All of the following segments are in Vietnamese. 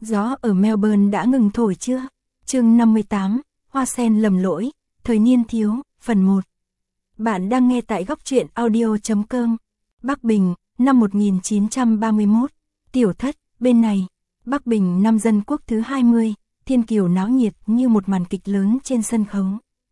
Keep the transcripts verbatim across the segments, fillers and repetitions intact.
Gió ở Melbourne đã ngừng thổi chưa? Chương năm mươi tám, Hoa sen lầm lỗi, thời niên thiếu, phần một. Bạn đang nghe tại góc truyện audio chấm com. Bắc Bình, năm một nghìn chín trăm ba mươi mốt. Tiểu thất, bên này. Bắc Bình năm Dân Quốc thứ hai mươi, thiên kiều náo nhiệt như một màn kịch lớn trên sân khấu.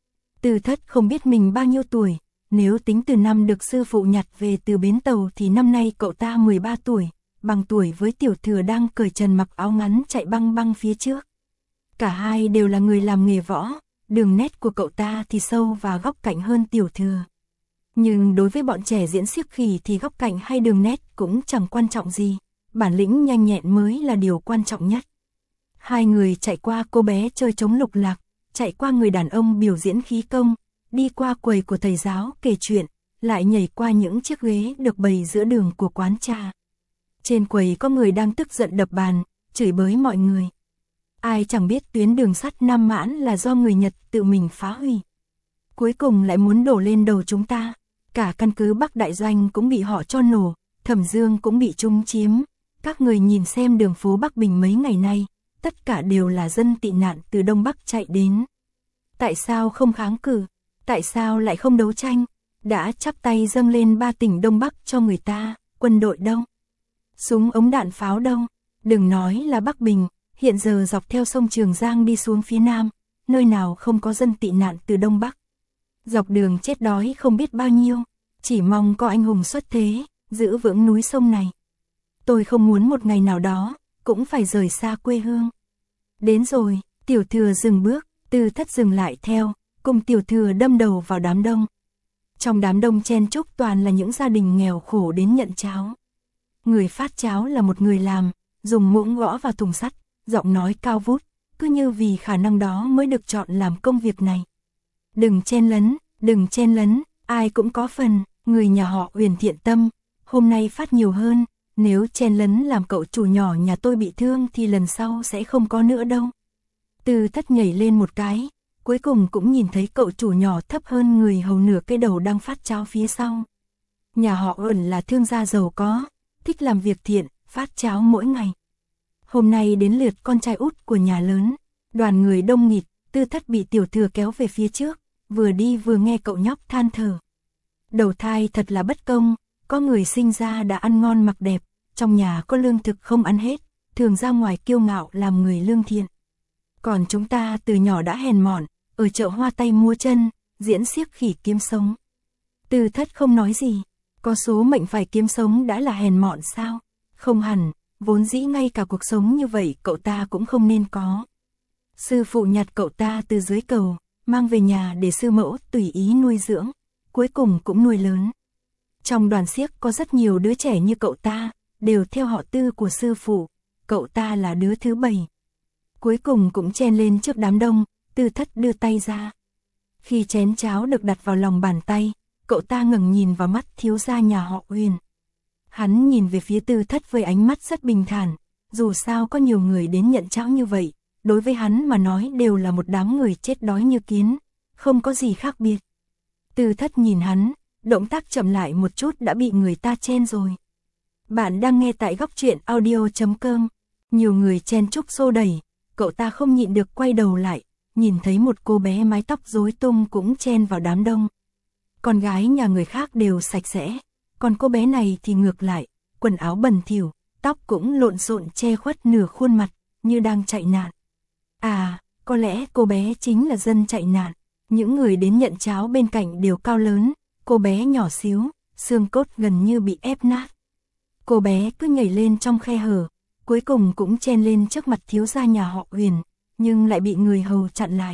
Từ thất không biết mình bao nhiêu tuổi, nếu tính từ năm được sư phụ nhặt về từ bến tàu thì năm nay cậu ta mười ba tuổi, bằng tuổi với tiểu thừa đang cởi trần mặc áo ngắn chạy băng băng phía trước. Cả hai đều là người làm nghề võ, đường nét của cậu ta thì sâu và góc cạnh hơn tiểu thừa. Nhưng đối với bọn trẻ diễn xiếc khỉ thì góc cạnh hay đường nét cũng chẳng quan trọng gì, bản lĩnh nhanh nhẹn mới là điều quan trọng nhất. Hai người chạy qua cô bé chơi trống lục lạc, chạy qua người đàn ông biểu diễn khí công, đi qua quầy của thầy giáo kể chuyện, lại nhảy qua những chiếc ghế được bày giữa đường của quán trà. Trên quầy có người đang tức giận đập bàn, chửi bới mọi người. Ai chẳng biết tuyến đường sắt Nam Mãn là do người Nhật tự mình phá hủy. Cuối cùng lại muốn đổ lên đầu chúng ta, cả căn cứ Bắc Đại Doanh cũng bị họ cho nổ, Thẩm Dương cũng bị chung chiếm. Các người nhìn xem đường phố Bắc Bình mấy ngày nay, tất cả đều là dân tị nạn từ Đông Bắc chạy đến. Tại sao không kháng cự? Tại sao lại không đấu tranh? Đã chắp tay dâng lên ba tỉnh Đông Bắc cho người ta, quân đội đâu? Súng ống đạn pháo đâu? Đừng nói là Bắc Bình, hiện giờ dọc theo sông Trường Giang đi xuống phía Nam, nơi nào không có dân tị nạn từ Đông Bắc. Dọc đường chết đói không biết bao nhiêu, chỉ mong có anh hùng xuất thế, giữ vững núi sông này. Tôi không muốn một ngày nào đó, cũng phải rời xa quê hương. Đến rồi, tiểu thừa dừng bước, Từ thất dừng lại theo, cùng tiểu thừa đâm đầu vào đám đông. Trong đám đông chen chúc toàn là những gia đình nghèo khổ đến nhận cháo. Người phát cháo là một người làm, dùng muỗng gõ vào thùng sắt, giọng nói cao vút, cứ như vì khả năng đó mới được chọn làm công việc này. Đừng chen lấn, đừng chen lấn, ai cũng có phần, người nhà họ Uyển thiện tâm, hôm nay phát nhiều hơn, nếu chen lấn làm cậu chủ nhỏ nhà tôi bị thương thì lần sau sẽ không có nữa đâu. Từ thất nhảy lên một cái, cuối cùng cũng nhìn thấy cậu chủ nhỏ thấp hơn người hầu nửa cái đầu đang phát cháo phía sau. Nhà họ Uyển là thương gia giàu có, thích làm việc thiện, phát cháo mỗi ngày. Hôm nay đến lượt con trai út của nhà lớn, đoàn người đông nghịt, Tư thất bị tiểu thừa kéo về phía trước, vừa đi vừa nghe cậu nhóc than thở. Đầu thai thật là bất công, có người sinh ra đã ăn ngon mặc đẹp, trong nhà có lương thực không ăn hết, thường ra ngoài kiêu ngạo làm người lương thiện. Còn chúng ta từ nhỏ đã hèn mọn, ở chợ hoa tay mua chân, diễn xiếc khỉ kiếm sống. Tư thất không nói gì, có số mệnh phải kiếm sống đã là hèn mọn sao? Không hẳn, vốn dĩ ngay cả cuộc sống như vậy cậu ta cũng không nên có. Sư phụ nhặt cậu ta từ dưới cầu, mang về nhà để sư mẫu tùy ý nuôi dưỡng, cuối cùng cũng nuôi lớn. Trong đoàn xiếc có rất nhiều đứa trẻ như cậu ta, đều theo họ Tư của sư phụ, cậu ta là đứa thứ bảy. Cuối cùng cũng chen lên trước đám đông, Tư thất đưa tay ra. Khi chén cháo được đặt vào lòng bàn tay, cậu ta ngẩng nhìn vào mắt thiếu gia nhà họ Uyển. Hắn nhìn về phía Tư thất với ánh mắt rất bình thản, dù sao có nhiều người đến nhận cháo như vậy, đối với hắn mà nói đều là một đám người chết đói như kiến, không có gì khác biệt. Tư thất nhìn hắn, động tác chậm lại một chút đã bị người ta chen rồi. Bạn đang nghe tại góc truyện audio chấm com, nhiều người chen chúc xô đẩy, cậu ta không nhịn được quay đầu lại, nhìn thấy một cô bé mái tóc rối tung cũng chen vào đám đông. Con gái nhà người khác đều sạch sẽ, còn cô bé này thì ngược lại, quần áo bẩn thỉu, tóc cũng lộn xộn che khuất nửa khuôn mặt, như đang chạy nạn. À, có lẽ cô bé chính là dân chạy nạn. Những người đến nhận cháo bên cạnh đều cao lớn, cô bé nhỏ xíu, xương cốt gần như bị ép nát. Cô bé cứ nhảy lên trong khe hở, cuối cùng cũng chen lên trước mặt thiếu gia nhà họ Uyển, nhưng lại bị người hầu chặn lại.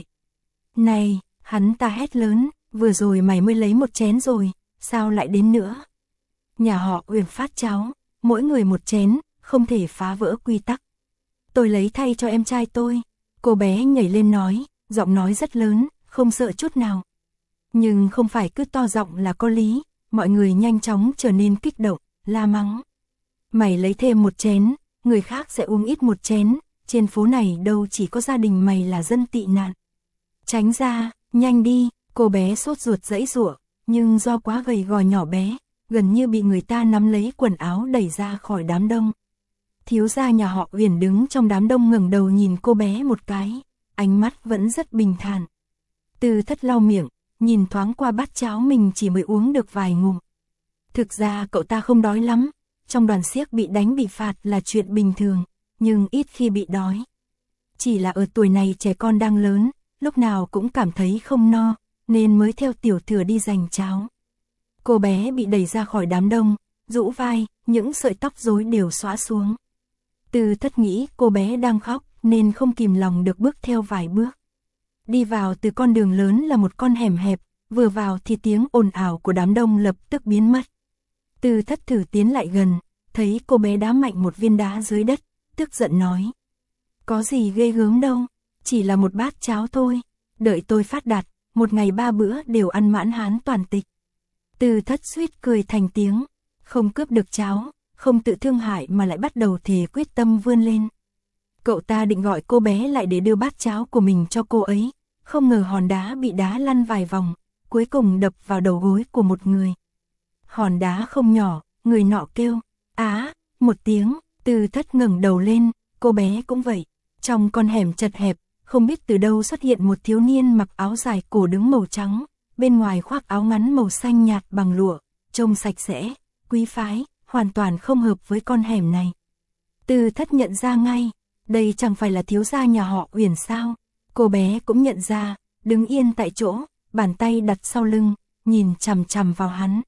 Này, hắn ta hét lớn, vừa rồi mày mới lấy một chén rồi, sao lại đến nữa? Nhà họ Uyển phát cháo, mỗi người một chén, không thể phá vỡ quy tắc. Tôi lấy thay cho em trai tôi, cô bé nhảy lên nói, giọng nói rất lớn, không sợ chút nào. Nhưng không phải cứ to giọng là có lý, mọi người nhanh chóng trở nên kích động, la mắng. Mày lấy thêm một chén, người khác sẽ uống ít một chén, trên phố này đâu chỉ có gia đình mày là dân tị nạn. Tránh ra, nhanh đi, cô bé sốt ruột giãy giụa, nhưng do quá gầy gò nhỏ bé, gần như bị người ta nắm lấy quần áo đẩy ra khỏi đám đông. Thiếu gia nhà họ Uyển đứng trong đám đông ngẩng đầu nhìn cô bé một cái, ánh mắt vẫn rất bình thản. Từ Thất lau miệng, nhìn thoáng qua bát cháo mình chỉ mới uống được vài ngụm. Thực ra cậu ta không đói lắm, trong đoàn xiếc bị đánh bị phạt là chuyện bình thường, nhưng ít khi bị đói. Chỉ là ở tuổi này trẻ con đang lớn, lúc nào cũng cảm thấy không no, nên mới theo tiểu thừa đi giành cháo. Cô bé bị đẩy ra khỏi đám đông, rũ vai, những sợi tóc rối đều xõa xuống. Từ Thất nghĩ cô bé đang khóc nên không kìm lòng được bước theo vài bước. Đi vào từ con đường lớn là một con hẻm hẹp, vừa vào thì tiếng ồn ào của đám đông lập tức biến mất. Từ Thất thử tiến lại gần, thấy cô bé đá mạnh một viên đá dưới đất, tức giận nói. Có gì ghê gớm đâu, chỉ là một bát cháo thôi, đợi tôi phát đạt, một ngày ba bữa đều ăn mãn hán toàn tịch. Từ Thất suýt cười thành tiếng, không cướp được cháo, không tự thương hại mà lại bắt đầu thề quyết tâm vươn lên. Cậu ta định gọi cô bé lại để đưa bát cháo của mình cho cô ấy, không ngờ hòn đá bị đá lăn vài vòng, cuối cùng đập vào đầu gối của một người. Hòn đá không nhỏ, người nọ kêu, á, một tiếng, Từ Thất ngẩng đầu lên, cô bé cũng vậy. Trong con hẻm chật hẹp, không biết từ đâu xuất hiện một thiếu niên mặc áo dài cổ đứng màu trắng, bên ngoài khoác áo ngắn màu xanh nhạt bằng lụa, trông sạch sẽ, quý phái, hoàn toàn không hợp với con hẻm này. Từ Thất nhận ra ngay, đây chẳng phải là thiếu gia nhà họ Uyển sao? Cô bé cũng nhận ra, đứng yên tại chỗ, bàn tay đặt sau lưng, nhìn chằm chằm vào hắn.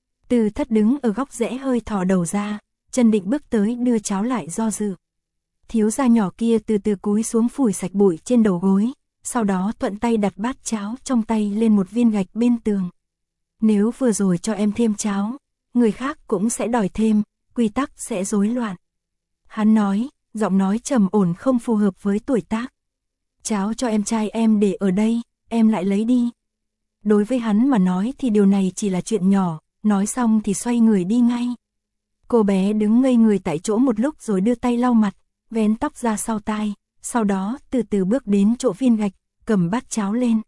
Từ Thất đứng ở góc rẽ hơi thò đầu ra, chân định bước tới đưa cháo lại do dự. Thiếu gia nhỏ kia từ từ cúi xuống phủi sạch bụi trên đầu gối, sau đó thuận tay đặt bát cháo trong tay lên một viên gạch bên tường. Nếu vừa rồi cho em thêm cháo, người khác cũng sẽ đòi thêm, quy tắc sẽ rối loạn. Hắn nói, giọng nói trầm ổn không phù hợp với tuổi tác. Cháo cho em trai em để ở đây, em lại lấy đi. Đối với hắn mà nói thì điều này chỉ là chuyện nhỏ, nói xong thì xoay người đi ngay. Cô bé đứng ngây người tại chỗ một lúc rồi đưa tay lau mặt, vén tóc ra sau tai, sau đó từ từ bước đến chỗ viên gạch, cầm bát cháo lên.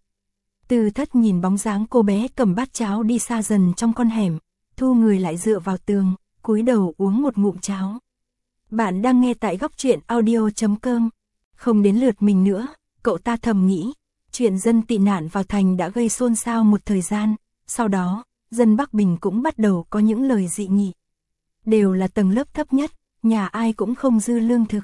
Từ Thất nhìn bóng dáng cô bé cầm bát cháo đi xa dần trong con hẻm, thu người lại dựa vào tường, cúi đầu uống một ngụm cháo. Bạn đang nghe tại góc truyện audio chấm com. Không đến lượt mình nữa, cậu ta thầm nghĩ, chuyện dân tị nạn vào thành đã gây xôn xao một thời gian, sau đó, dân Bắc Bình cũng bắt đầu có những lời dị nghị. Đều là tầng lớp thấp nhất, nhà ai cũng không dư lương thực.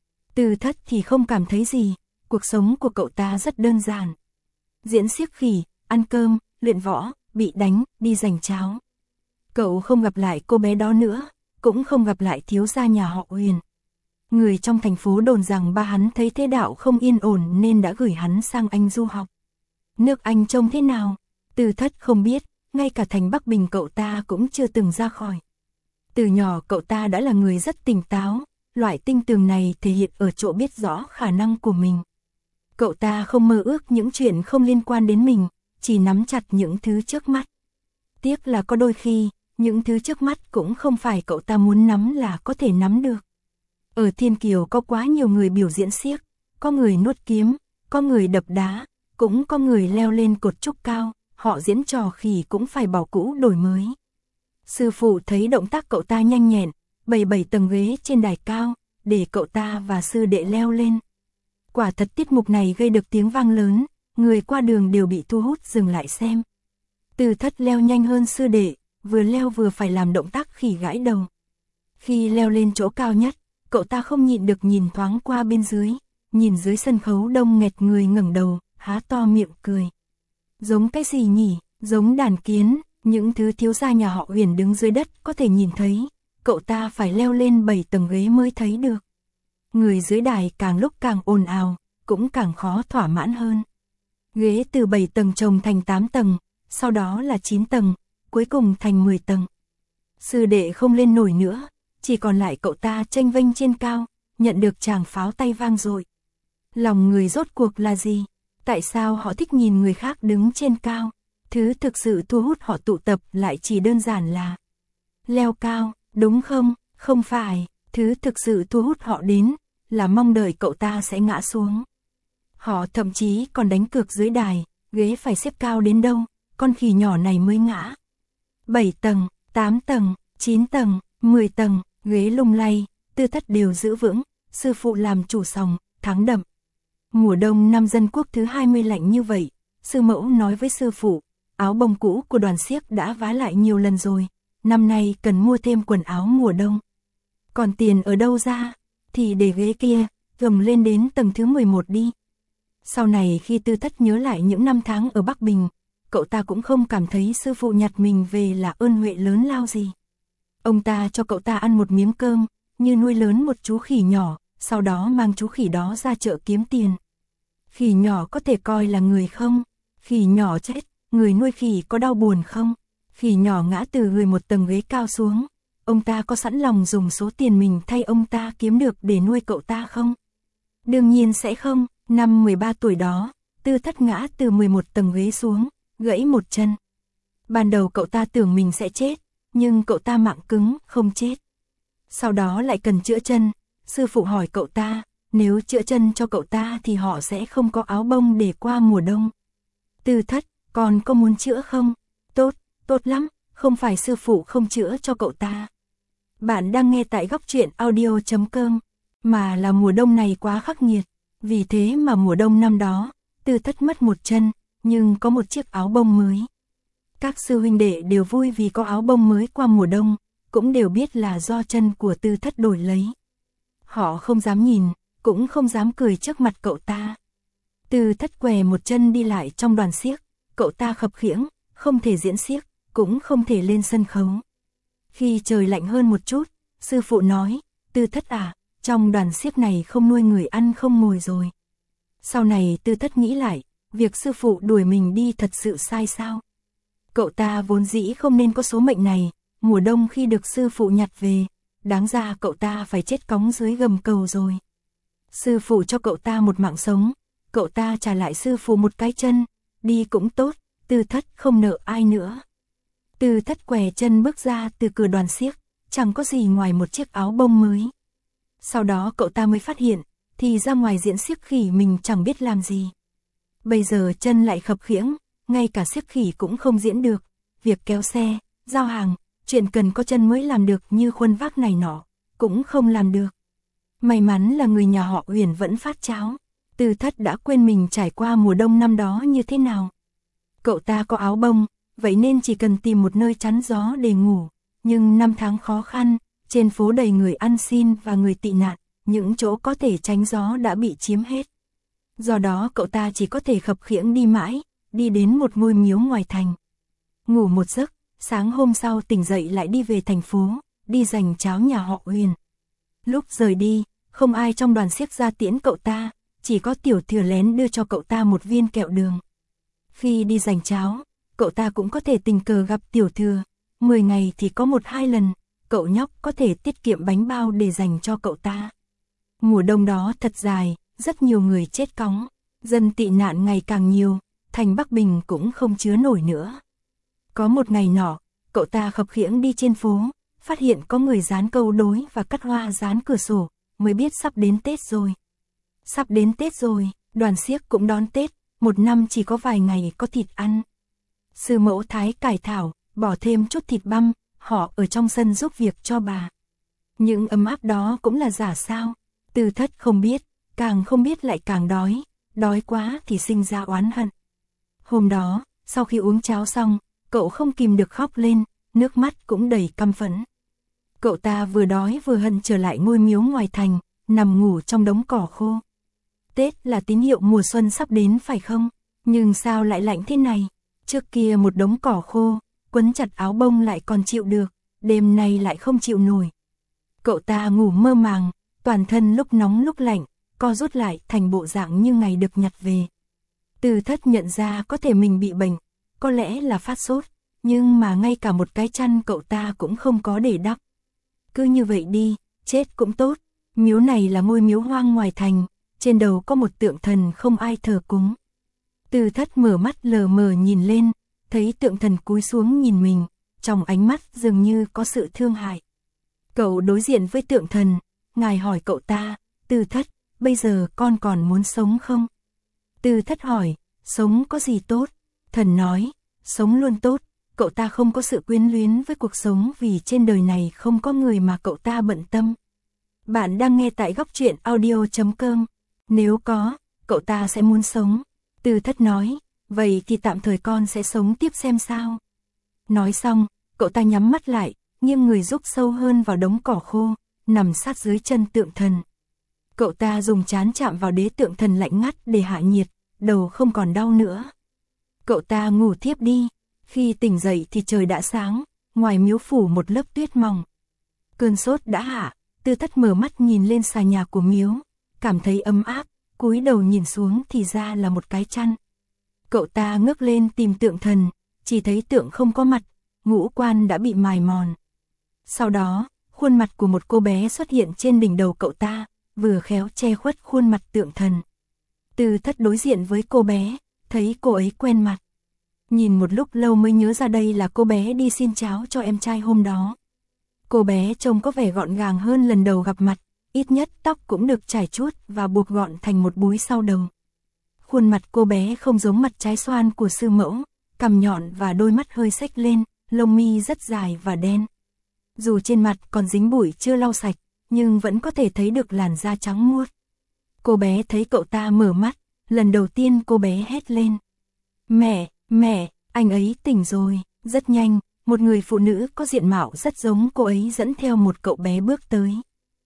Từ Thất thì không cảm thấy gì, cuộc sống của cậu ta rất đơn giản. Diễn xiếc khỉ, ăn cơm, luyện võ, bị đánh, đi giành cháo. Cậu không gặp lại cô bé đó nữa, cũng không gặp lại thiếu gia nhà họ Uyển. Người trong thành phố đồn rằng ba hắn thấy thế đạo không yên ổn nên đã gửi hắn sang Anh du học. Nước Anh trông thế nào? Từ Thất không biết, ngay cả thành Bắc Bình cậu ta cũng chưa từng ra khỏi. Từ nhỏ cậu ta đã là người rất tỉnh táo, loại tinh tường này thể hiện ở chỗ biết rõ khả năng của mình. Cậu ta không mơ ước những chuyện không liên quan đến mình, chỉ nắm chặt những thứ trước mắt. Tiếc là có đôi khi, những thứ trước mắt cũng không phải cậu ta muốn nắm là có thể nắm được. Ở Thiên Kiều có quá nhiều người biểu diễn xiếc, có người nuốt kiếm, có người đập đá, cũng có người leo lên cột trúc cao, họ diễn trò khỉ cũng phải bỏ cũ đổi mới. Sư phụ thấy động tác cậu ta nhanh nhẹn, bày bảy tầng ghế trên đài cao, để cậu ta và sư đệ leo lên. Quả thật tiết mục này gây được tiếng vang lớn, người qua đường đều bị thu hút dừng lại xem. Từ Thất leo nhanh hơn sư đệ, vừa leo vừa phải làm động tác khỉ gãi đầu. Khi leo lên chỗ cao nhất, cậu ta không nhịn được nhìn thoáng qua bên dưới, nhìn dưới sân khấu đông nghẹt người ngẩng đầu, há to miệng cười. Giống cái gì nhỉ, giống đàn kiến, những thứ thiếu gia nhà họ Uyển đứng dưới đất có thể nhìn thấy, cậu ta phải leo lên bảy tầng ghế mới thấy được. Người dưới đài càng lúc càng ồn ào, cũng càng khó thỏa mãn hơn. Ghế từ bảy tầng chồng thành tám tầng, sau đó là chín tầng, cuối cùng thành mười tầng. Sư đệ không lên nổi nữa, chỉ còn lại cậu ta chênh vênh trên cao, nhận được tràng pháo tay vang dội. Lòng người rốt cuộc là gì? Tại sao họ thích nhìn người khác đứng trên cao? Thứ thực sự thu hút họ tụ tập lại chỉ đơn giản là leo cao, đúng không? Không phải, thứ thực sự thu hút họ đến là mong đợi cậu ta sẽ ngã xuống. Họ thậm chí còn đánh cược dưới đài, ghế phải xếp cao đến đâu, con khỉ nhỏ này mới ngã. bảy tầng, tám tầng, chín tầng, mười tầng, ghế lung lay, Tư Thất đều giữ vững, sư phụ làm chủ sòng, thắng đậm. Mùa đông năm Dân Quốc thứ hai mươi lạnh như vậy, sư mẫu nói với sư phụ, áo bông cũ của đoàn xiếc đã vá lại nhiều lần rồi, năm nay cần mua thêm quần áo mùa đông. Còn tiền ở đâu ra, thì để ghế kia, gầm lên đến tầng thứ mười một đi. Sau này khi Tư Thất nhớ lại những năm tháng ở Bắc Bình, cậu ta cũng không cảm thấy sư phụ nhặt mình về là ơn huệ lớn lao gì. Ông ta cho cậu ta ăn một miếng cơm, như nuôi lớn một chú khỉ nhỏ, sau đó mang chú khỉ đó ra chợ kiếm tiền. Khỉ nhỏ có thể coi là người không? Khỉ nhỏ chết, người nuôi khỉ có đau buồn không? Khỉ nhỏ ngã từ người một tầng ghế cao xuống, ông ta có sẵn lòng dùng số tiền mình thay ông ta kiếm được để nuôi cậu ta không? Đương nhiên sẽ không. Năm mười ba tuổi đó, Tư Thất ngã từ mười một tầng ghế xuống, gãy một chân. Ban đầu cậu ta tưởng mình sẽ chết, nhưng cậu ta mạng cứng, không chết. Sau đó lại cần chữa chân, sư phụ hỏi cậu ta, nếu chữa chân cho cậu ta thì họ sẽ không có áo bông để qua mùa đông. Tư Thất, còn có muốn chữa không? Tốt, tốt lắm, không phải sư phụ không chữa cho cậu ta. Bạn đang nghe tại góc truyện audio chấm com, mà là mùa đông này quá khắc nghiệt. Vì thế mà mùa đông năm đó, Tư Thất mất một chân, nhưng có một chiếc áo bông mới. Các sư huynh đệ đều vui vì có áo bông mới qua mùa đông, cũng đều biết là do chân của Tư Thất đổi lấy. Họ không dám nhìn, cũng không dám cười trước mặt cậu ta. Tư Thất què một chân đi lại trong đoàn xiếc, cậu ta khập khiễng, không thể diễn xiếc, cũng không thể lên sân khấu. Khi trời lạnh hơn một chút, sư phụ nói, Tư Thất à, trong đoàn xiếc này không nuôi người ăn không ngồi rồi. Sau này Tư Thất nghĩ lại, việc sư phụ đuổi mình đi thật sự sai sao? Cậu ta vốn dĩ không nên có số mệnh này, mùa đông khi được sư phụ nhặt về, đáng ra cậu ta phải chết cóng dưới gầm cầu rồi. Sư phụ cho cậu ta một mạng sống, cậu ta trả lại sư phụ một cái chân, đi cũng tốt, Tư Thất không nợ ai nữa. Tư Thất què chân bước ra từ cửa đoàn xiếc, chẳng có gì ngoài một chiếc áo bông mới. Sau đó cậu ta mới phát hiện, thì ra ngoài diễn xiếc khỉ mình chẳng biết làm gì. Bây giờ chân lại khập khiễng, ngay cả xiếc khỉ cũng không diễn được. Việc kéo xe, giao hàng, chuyện cần có chân mới làm được như khuân vác này nọ, cũng không làm được. May mắn là người nhà họ Uyển vẫn phát cháo. Tư Thất đã quên mình trải qua mùa đông năm đó như thế nào. Cậu ta có áo bông, vậy nên chỉ cần tìm một nơi chắn gió để ngủ. Nhưng năm tháng khó khăn, trên phố đầy người ăn xin và người tị nạn, những chỗ có thể tránh gió đã bị chiếm hết. Do đó cậu ta chỉ có thể khập khiễng đi mãi, đi đến một ngôi miếu ngoài thành. Ngủ một giấc, sáng hôm sau tỉnh dậy lại đi về thành phố, đi giành cháo nhà họ Uyển. Lúc rời đi, không ai trong đoàn xiếc ra tiễn cậu ta, chỉ có Tiểu Thừa lén đưa cho cậu ta một viên kẹo đường. Khi đi giành cháo, cậu ta cũng có thể tình cờ gặp Tiểu Thừa, mười ngày thì có một hai lần, cậu nhóc có thể tiết kiệm bánh bao để dành cho cậu ta. Mùa đông đó thật dài, rất nhiều người chết cóng, dân tị nạn ngày càng nhiều, thành Bắc Bình cũng không chứa nổi nữa. Có một ngày nọ, cậu ta khập khiễng đi trên phố, phát hiện có người dán câu đối và cắt hoa dán cửa sổ, mới biết sắp đến Tết rồi. Sắp đến Tết rồi, đoàn xiếc cũng đón Tết, một năm chỉ có vài ngày có thịt ăn. Sư mẫu thái cải thảo, bỏ thêm chút thịt băm, họ ở trong sân giúp việc cho bà. Những ấm áp đó cũng là giả sao? Tư Thất không biết, càng không biết lại càng đói, đói quá thì sinh ra oán hận. Hôm đó, sau khi uống cháo xong, cậu không kìm được khóc lên, nước mắt cũng đầy căm phẫn. Cậu ta vừa đói vừa hận trở lại ngôi miếu ngoài thành, nằm ngủ trong đống cỏ khô. Tết là tín hiệu mùa xuân sắp đến phải không? Nhưng sao lại lạnh thế này? Trước kia một đống cỏ khô, quấn chặt áo bông lại còn chịu được, đêm nay lại không chịu nổi. Cậu ta ngủ mơ màng, toàn thân lúc nóng lúc lạnh, co rút lại thành bộ dạng như ngày được nhặt về. Tư Thất nhận ra có thể mình bị bệnh, có lẽ là phát sốt, nhưng mà ngay cả một cái chăn cậu ta cũng không có để đắp. Cứ như vậy đi, chết cũng tốt, miếu này là ngôi miếu hoang ngoài thành, trên đầu có một tượng thần không ai thờ cúng. Tư Thất mở mắt lờ mờ nhìn lên, thấy tượng thần cúi xuống nhìn mình, trong ánh mắt dường như có sự thương hại. Cậu đối diện với tượng thần, ngài hỏi cậu ta, Tư Thất, bây giờ con còn muốn sống không? Tư Thất hỏi, sống có gì tốt? Thần nói, sống luôn tốt. Cậu ta không có sự quyến luyến với cuộc sống vì trên đời này không có người mà cậu ta bận tâm. Bạn đang nghe tại góc truyện audio chấm com. Nếu có, cậu ta sẽ muốn sống. Tư Thất nói, vậy thì tạm thời con sẽ sống tiếp xem sao. Nói xong, cậu ta nhắm mắt lại, nghiêng người rúc sâu hơn vào đống cỏ khô, nằm sát dưới chân tượng thần. Cậu ta dùng trán chạm vào đế tượng thần lạnh ngắt để hạ nhiệt, đầu không còn đau nữa. Cậu ta ngủ thiếp đi, khi tỉnh dậy thì trời đã sáng, ngoài miếu phủ một lớp tuyết mỏng. Cơn sốt đã hạ, Tư Thất mở mắt nhìn lên xà nhà của miếu, cảm thấy ấm áp, cúi đầu nhìn xuống thì ra là một cái chăn. Cậu ta ngước lên tìm tượng thần, chỉ thấy tượng không có mặt, ngũ quan đã bị mài mòn. Sau đó, khuôn mặt của một cô bé xuất hiện trên đỉnh đầu cậu ta, vừa khéo che khuất khuôn mặt tượng thần. Tư Thất đối diện với cô bé, thấy cô ấy quen mặt. Nhìn một lúc lâu mới nhớ ra đây là cô bé đi xin cháo cho em trai hôm đó. Cô bé trông có vẻ gọn gàng hơn lần đầu gặp mặt, ít nhất tóc cũng được chải chuốt và buộc gọn thành một búi sau đầu. Khuôn mặt cô bé không giống mặt trái xoan của sư mẫu, cằm nhọn và đôi mắt hơi xếch lên, lông mi rất dài và đen. Dù trên mặt còn dính bụi chưa lau sạch, nhưng vẫn có thể thấy được làn da trắng muốt. Cô bé thấy cậu ta mở mắt, lần đầu tiên cô bé hét lên. Mẹ, mẹ, anh ấy tỉnh rồi. Rất nhanh, một người phụ nữ có diện mạo rất giống cô ấy dẫn theo một cậu bé bước tới.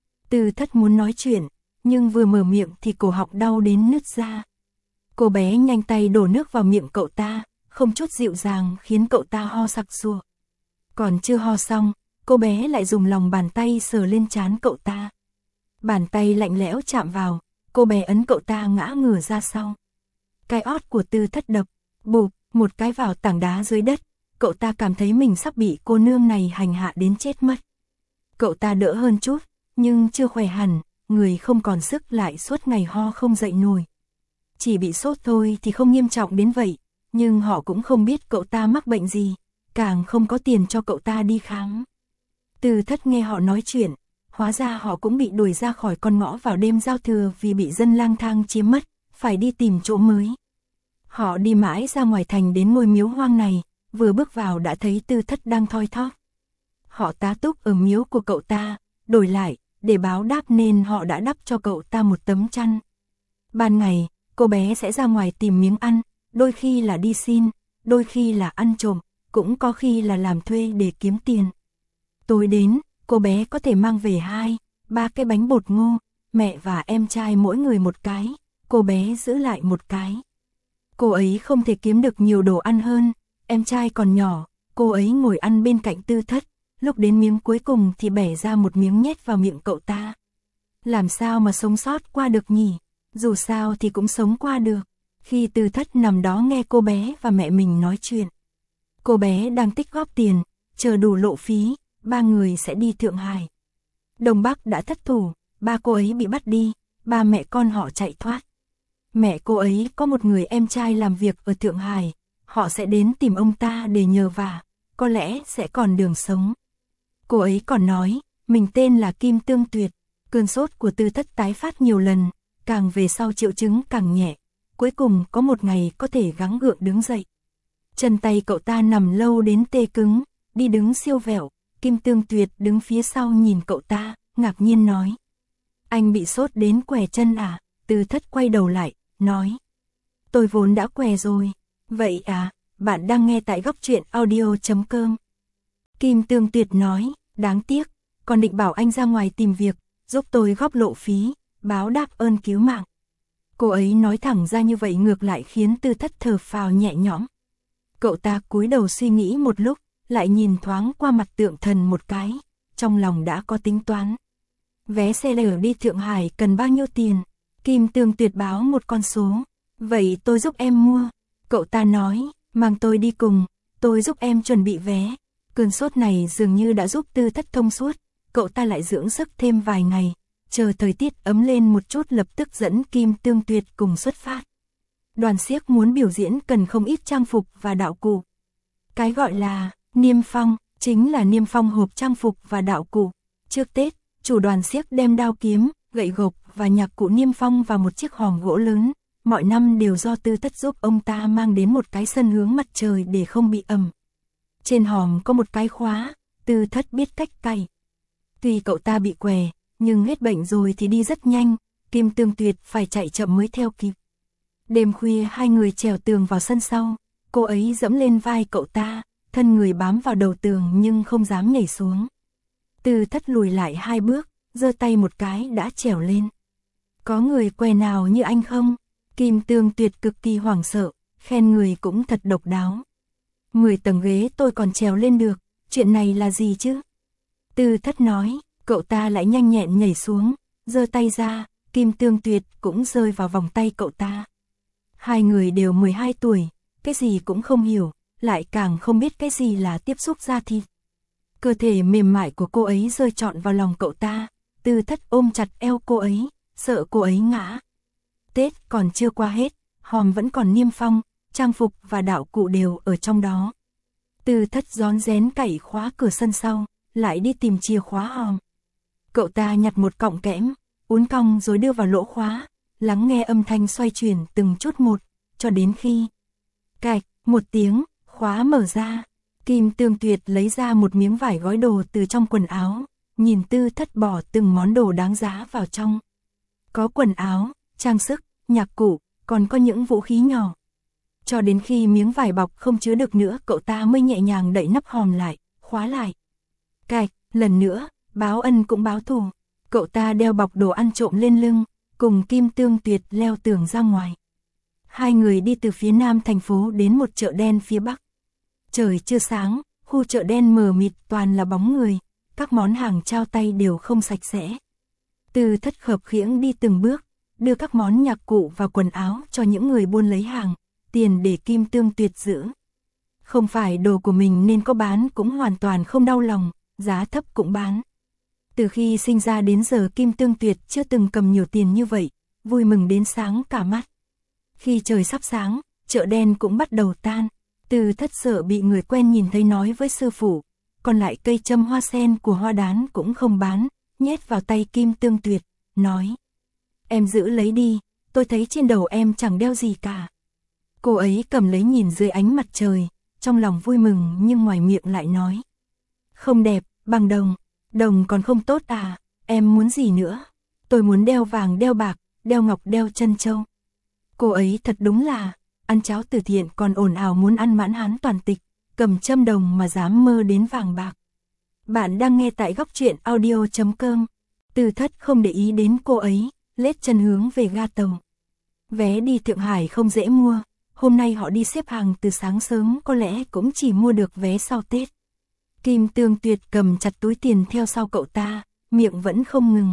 Tư Thất muốn nói chuyện, nhưng vừa mở miệng thì cổ họng đau đến nứt ra. Cô bé nhanh tay đổ nước vào miệng cậu ta, không chút dịu dàng khiến cậu ta ho sặc sụa. Còn chưa ho xong, cô bé lại dùng lòng bàn tay sờ lên trán cậu ta. Bàn tay lạnh lẽo chạm vào, cô bé ấn cậu ta ngã ngửa ra sau. Cái ót của Tư Thất đập, bụp, một cái vào tảng đá dưới đất, cậu ta cảm thấy mình sắp bị cô nương này hành hạ đến chết mất. Cậu ta đỡ hơn chút, nhưng chưa khỏe hẳn, người không còn sức lại suốt ngày ho không dậy nổi. Chỉ bị sốt thôi thì không nghiêm trọng đến vậy, nhưng họ cũng không biết cậu ta mắc bệnh gì, càng không có tiền cho cậu ta đi khám. Tư Thất nghe họ nói chuyện, hóa ra họ cũng bị đuổi ra khỏi con ngõ vào đêm giao thừa vì bị dân lang thang chiếm mất, phải đi tìm chỗ mới. Họ đi mãi ra ngoài thành đến ngôi miếu hoang này, vừa bước vào đã thấy Tư Thất đang thoi thóp. Họ tá túc ở miếu của cậu ta, đổi lại, để báo đáp nên họ đã đắp cho cậu ta một tấm chăn. Ban ngày, cô bé sẽ ra ngoài tìm miếng ăn, đôi khi là đi xin, đôi khi là ăn trộm, cũng có khi là làm thuê để kiếm tiền. Tối đến, cô bé có thể mang về hai, ba cái bánh bột ngô, mẹ và em trai mỗi người một cái, cô bé giữ lại một cái. Cô ấy không thể kiếm được nhiều đồ ăn hơn, em trai còn nhỏ, cô ấy ngồi ăn bên cạnh Tư Thất, lúc đến miếng cuối cùng thì bẻ ra một miếng nhét vào miệng cậu ta. Làm sao mà sống sót qua được nhỉ? Dù sao thì cũng sống qua được. Khi Tư Thất nằm đó nghe cô bé và mẹ mình nói chuyện. Cô bé đang tích góp tiền, chờ đủ lộ phí, ba người sẽ đi Thượng Hải. Đông Bắc đã thất thủ, ba cô ấy bị bắt đi, ba mẹ con họ chạy thoát. Mẹ cô ấy có một người em trai làm việc ở Thượng Hải, họ sẽ đến tìm ông ta để nhờ vả, có lẽ sẽ còn đường sống. Cô ấy còn nói, mình tên là Kim Tương Tuyệt. Cơn sốt của Tư Thất tái phát nhiều lần, càng về sau triệu chứng càng nhẹ, cuối cùng có một ngày có thể gắng gượng đứng dậy. Chân tay cậu ta nằm lâu đến tê cứng, đi đứng siêu vẹo, Kim Tương Tuyệt đứng phía sau nhìn cậu ta, ngạc nhiên nói. Anh bị sốt đến què chân à? Tư Thất quay đầu lại, nói. Tôi vốn đã què rồi. Vậy à, bạn đang nghe tại góc truyện audio chấm com. Kim Tương Tuyệt nói, đáng tiếc, còn định bảo anh ra ngoài tìm việc, giúp tôi góp lộ phí, báo đáp ơn cứu mạng. Cô ấy nói thẳng ra như vậy ngược lại khiến Tư Thất thở phào nhẹ nhõm. Cậu ta cúi đầu suy nghĩ một lúc, lại nhìn thoáng qua mặt tượng thần một cái, trong lòng đã có tính toán. Vé xe lửa đi Thượng Hải cần bao nhiêu tiền? Kim Tương Tuyệt báo một con số. Vậy tôi giúp em mua. Cậu ta nói, mang tôi đi cùng, tôi giúp em chuẩn bị vé. Cơn sốt này dường như đã giúp Tư Thất thông suốt, cậu ta lại dưỡng sức thêm vài ngày, chờ thời tiết ấm lên một chút lập tức dẫn Kim Tương Tuyệt cùng xuất phát. Đoàn xiếc muốn biểu diễn cần không ít trang phục và đạo cụ. Cái gọi là niêm phong, chính là niêm phong hộp trang phục và đạo cụ. Trước Tết, chủ đoàn xiếc đem đao kiếm, gậy gộc và nhạc cụ niêm phong vào một chiếc hòm gỗ lớn. Mọi năm đều do Tư Thất giúp ông ta mang đến một cái sân hướng mặt trời để không bị ẩm. Trên hòm có một cái khóa, Tư Thất biết cách cày. Tuy cậu ta bị què, nhưng hết bệnh rồi thì đi rất nhanh, Kim Tương Tuyệt phải chạy chậm mới theo kịp. Đêm khuya hai người trèo tường vào sân sau, cô ấy dẫm lên vai cậu ta, thân người bám vào đầu tường nhưng không dám nhảy xuống. Từ Thất lùi lại hai bước, giơ tay một cái đã trèo lên. Có người què nào như anh không? Kim Tương Tuyệt cực kỳ hoảng sợ, khen người cũng thật độc đáo. Mười tầng ghế tôi còn trèo lên được, chuyện này là gì chứ? Từ Thất nói, cậu ta lại nhanh nhẹn nhảy xuống, giơ tay ra, Kim Tương Tuyệt cũng rơi vào vòng tay cậu ta. Hai người đều mười hai tuổi, cái gì cũng không hiểu, lại càng không biết cái gì là tiếp xúc da thịt. Cơ thể mềm mại của cô ấy rơi trọn vào lòng cậu ta, Từ Thất ôm chặt eo cô ấy, sợ cô ấy ngã. Tết còn chưa qua hết, hòm vẫn còn niêm phong, trang phục và đạo cụ đều ở trong đó. Từ Thất rón rén cậy khóa cửa sân sau, lại đi tìm chìa khóa hòm. Cậu ta nhặt một cọng kẽm, uốn cong rồi đưa vào lỗ khóa, lắng nghe âm thanh xoay chuyển từng chút một, cho đến khi cạch, một tiếng, khóa mở ra. Kim Tương Tuyệt lấy ra một miếng vải gói đồ từ trong quần áo, nhìn Từ Thất bỏ từng món đồ đáng giá vào trong. Có quần áo, trang sức, nhạc cụ, còn có những vũ khí nhỏ. Cho đến khi miếng vải bọc không chứa được nữa, cậu ta mới nhẹ nhàng đậy nắp hòm lại, khóa lại. Cạch, lần nữa, báo ân cũng báo thù. Cậu ta đeo bọc đồ ăn trộm lên lưng, cùng Kim Tương Tuyệt leo tường ra ngoài. Hai người đi từ phía nam thành phố đến một chợ đen phía bắc. Trời chưa sáng, khu chợ đen mờ mịt toàn là bóng người, các món hàng trao tay đều không sạch sẽ. Từ Thất khập khiễng đi từng bước, đưa các món nhạc cụ và quần áo cho những người buôn lấy hàng, tiền để Kim Tương Tuyệt giữ. Không phải đồ của mình nên có bán cũng hoàn toàn không đau lòng, giá thấp cũng bán. Từ khi sinh ra đến giờ Kim Tương Tuyệt chưa từng cầm nhiều tiền như vậy, vui mừng đến sáng cả mắt. Khi trời sắp sáng, chợ đen cũng bắt đầu tan. Từ Thất sợ bị người quen nhìn thấy nói với sư phụ, còn lại cây châm hoa sen của Hoa Đán cũng không bán, nhét vào tay Kim Tương Tuyệt, nói: em giữ lấy đi, tôi thấy trên đầu em chẳng đeo gì cả. Cô ấy cầm lấy nhìn dưới ánh mặt trời, trong lòng vui mừng nhưng ngoài miệng lại nói: không đẹp, bằng đồng, đồng còn không tốt à, em muốn gì nữa? Tôi muốn đeo vàng đeo bạc, đeo ngọc đeo chân châu. Cô ấy thật đúng là, ăn cháo từ thiện còn ồn ào muốn ăn mãn hán toàn tịch, cầm châm đồng mà dám mơ đến vàng bạc. Bạn đang nghe tại góc truyện audio chấm com. Từ Thất không để ý đến cô ấy, lết chân hướng về ga tàu. Vé đi Thượng Hải không dễ mua, hôm nay họ đi xếp hàng từ sáng sớm, có lẽ cũng chỉ mua được vé sau Tết. Kim Tương Tuyệt cầm chặt túi tiền theo sau cậu ta, miệng vẫn không ngừng.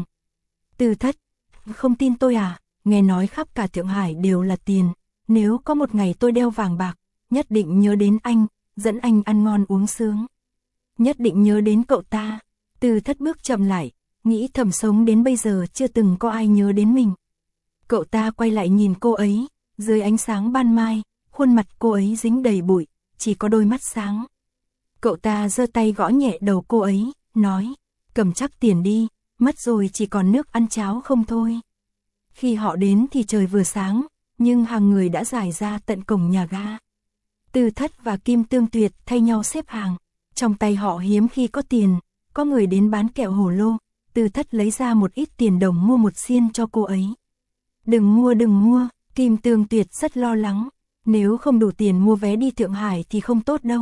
Từ Thất, không tin tôi à, nghe nói khắp cả Thượng Hải đều là tiền, nếu có một ngày tôi đeo vàng bạc, nhất định nhớ đến anh, dẫn anh ăn ngon uống sướng. Nhất định nhớ đến cậu ta. Từ Thất bước chậm lại, nghĩ thầm sống đến bây giờ chưa từng có ai nhớ đến mình. Cậu ta quay lại nhìn cô ấy, dưới ánh sáng ban mai, khuôn mặt cô ấy dính đầy bụi, chỉ có đôi mắt sáng. Cậu ta giơ tay gõ nhẹ đầu cô ấy, nói: cầm chắc tiền đi, mất rồi chỉ còn nước ăn cháo không thôi. Khi họ đến thì trời vừa sáng, nhưng hàng người đã rải ra tận cổng nhà ga. Từ Thất và Kim Tương Tuyệt thay nhau xếp hàng, trong tay họ hiếm khi có tiền, có người đến bán kẹo hổ lô, Từ Thất lấy ra một ít tiền đồng mua một xiên cho cô ấy. Đừng mua đừng mua, Kim Tương Tuyệt rất lo lắng, nếu không đủ tiền mua vé đi Thượng Hải thì không tốt đâu.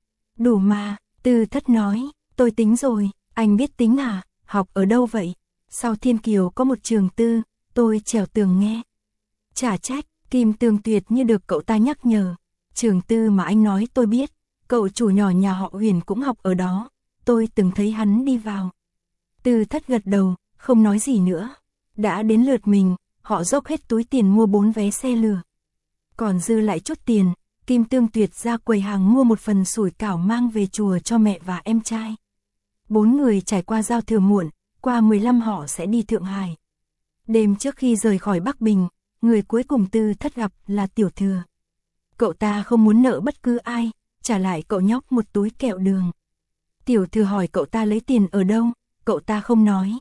Đủ mà, Từ Thất nói, tôi tính rồi, anh biết tính à, học ở đâu vậy? Sau Thiên Kiều có một trường tư, tôi trèo tường nghe. Chả trách, Kim Tương Tuyệt như được cậu ta nhắc nhở, trường tư mà anh nói tôi biết, cậu chủ nhỏ nhà họ Huyền cũng học ở đó, tôi từng thấy hắn đi vào. Từ Thất gật đầu, không nói gì nữa. Đã đến lượt mình, họ dốc hết túi tiền mua bốn vé xe lửa. Còn dư lại chút tiền, Kim Tương Tuyệt ra quầy hàng mua một phần sủi cảo mang về chùa cho mẹ và em trai. Bốn người trải qua giao thừa muộn, qua mười lăm họ sẽ đi Thượng Hải. Đêm trước khi rời khỏi Bắc Bình, người cuối cùng Từ Thất gặp là Tiểu Thừa. Cậu ta không muốn nợ bất cứ ai, trả lại cậu nhóc một túi kẹo đường. Tiểu Thừa hỏi cậu ta lấy tiền ở đâu, cậu ta không nói.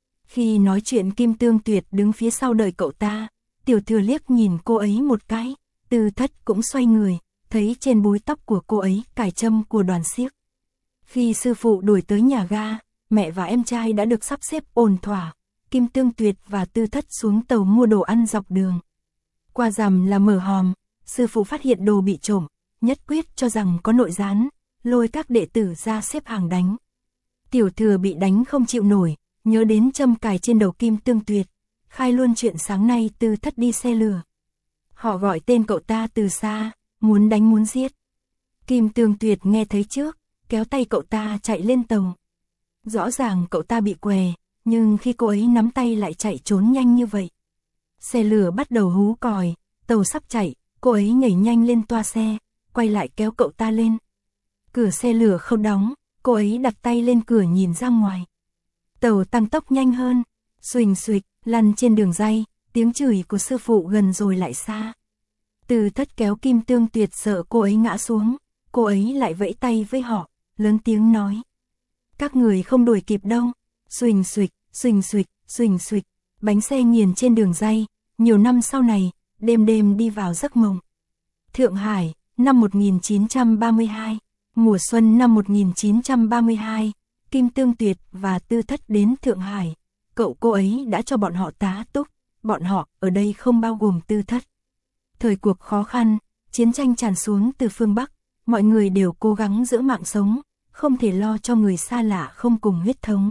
Khi nói chuyện Kim Tương Tuyệt đứng phía sau đợi cậu ta, Tiểu Thừa liếc nhìn cô ấy một cái, Từ Thất cũng xoay người, thấy trên búi tóc của cô ấy cài châm của Đoàn Siếc. Khi sư phụ đuổi tới nhà ga, mẹ và em trai đã được sắp xếp ổn thỏa. Kim Tương Tuyệt và Tư Thất xuống tàu mua đồ ăn dọc đường. Qua rằm là mở hòm, sư phụ phát hiện đồ bị trộm, nhất quyết cho rằng có nội gián, lôi các đệ tử ra xếp hàng đánh. Tiểu Thừa bị đánh không chịu nổi, nhớ đến châm cài trên đầu Kim Tương Tuyệt, khai luôn chuyện sáng nay Tư Thất đi xe lửa. Họ gọi tên cậu ta từ xa, muốn đánh muốn giết. Kim Tương Tuyệt nghe thấy trước, kéo tay cậu ta chạy lên tàu. Rõ ràng cậu ta bị què, nhưng khi cô ấy nắm tay lại chạy trốn nhanh như vậy. Xe lửa bắt đầu hú còi, tàu sắp chạy, cô ấy nhảy nhanh lên toa xe, quay lại kéo cậu ta lên. Cửa xe lửa không đóng, cô ấy đặt tay lên cửa nhìn ra ngoài. Tàu tăng tốc nhanh hơn, xuỳnh xuịch, lăn trên đường ray, tiếng chửi của sư phụ gần rồi lại xa. Tư Thất kéo Kim Tương Tuyệt sợ cô ấy ngã xuống, cô ấy lại vẫy tay với họ, lớn tiếng nói. Các người không đuổi kịp đâu, xuỳnh xuịch, xuỳnh xuịch, xuỳnh xuịch, bánh xe nghiền trên đường ray. Nhiều năm sau này, đêm đêm đi vào giấc mộng. Thượng Hải, năm một nghìn chín trăm ba mươi hai, mùa xuân năm một nghìn chín trăm ba mươi hai, Kim Tương Tuyệt và Tư Thất đến Thượng Hải. Cậu cô ấy đã cho bọn họ tá túc, bọn họ ở đây không bao gồm Tư Thất. Thời cuộc khó khăn, chiến tranh tràn xuống từ phương Bắc, mọi người đều cố gắng giữ mạng sống, không thể lo cho người xa lạ không cùng huyết thống.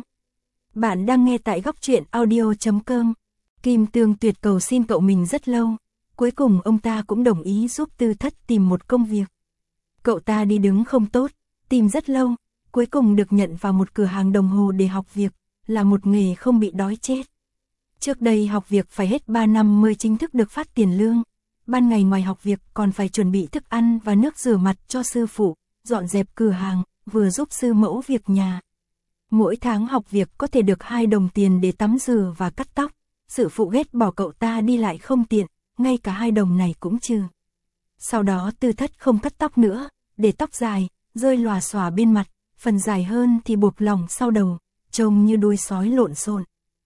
Bạn đang nghe tại góc truyện audio chấm com. Kim Tương Tuyệt cầu xin cậu mình rất lâu, cuối cùng ông ta cũng đồng ý giúp Tư Thất tìm một công việc. Cậu ta đi đứng không tốt, tìm rất lâu, cuối cùng được nhận vào một cửa hàng đồng hồ để học việc, là một nghề không bị đói chết. Trước đây học việc phải hết ba năm mới chính thức được phát tiền lương, ban ngày ngoài học việc còn phải chuẩn bị thức ăn và nước rửa mặt cho sư phụ, dọn dẹp cửa hàng, vừa giúp sư mẫu việc nhà. Mỗi tháng học việc có thể được hai đồng tiền để tắm rửa và cắt tóc, sư phụ ghét bỏ cậu ta đi lại không tiện, ngay cả hai đồng này cũng trừ. Sau đó Tư Thất không cắt tóc nữa, để tóc dài, rơi lòa xòa bên mặt, phần dài hơn thì buộc lỏng sau đầu, trông như đuôi sói lộn xộn.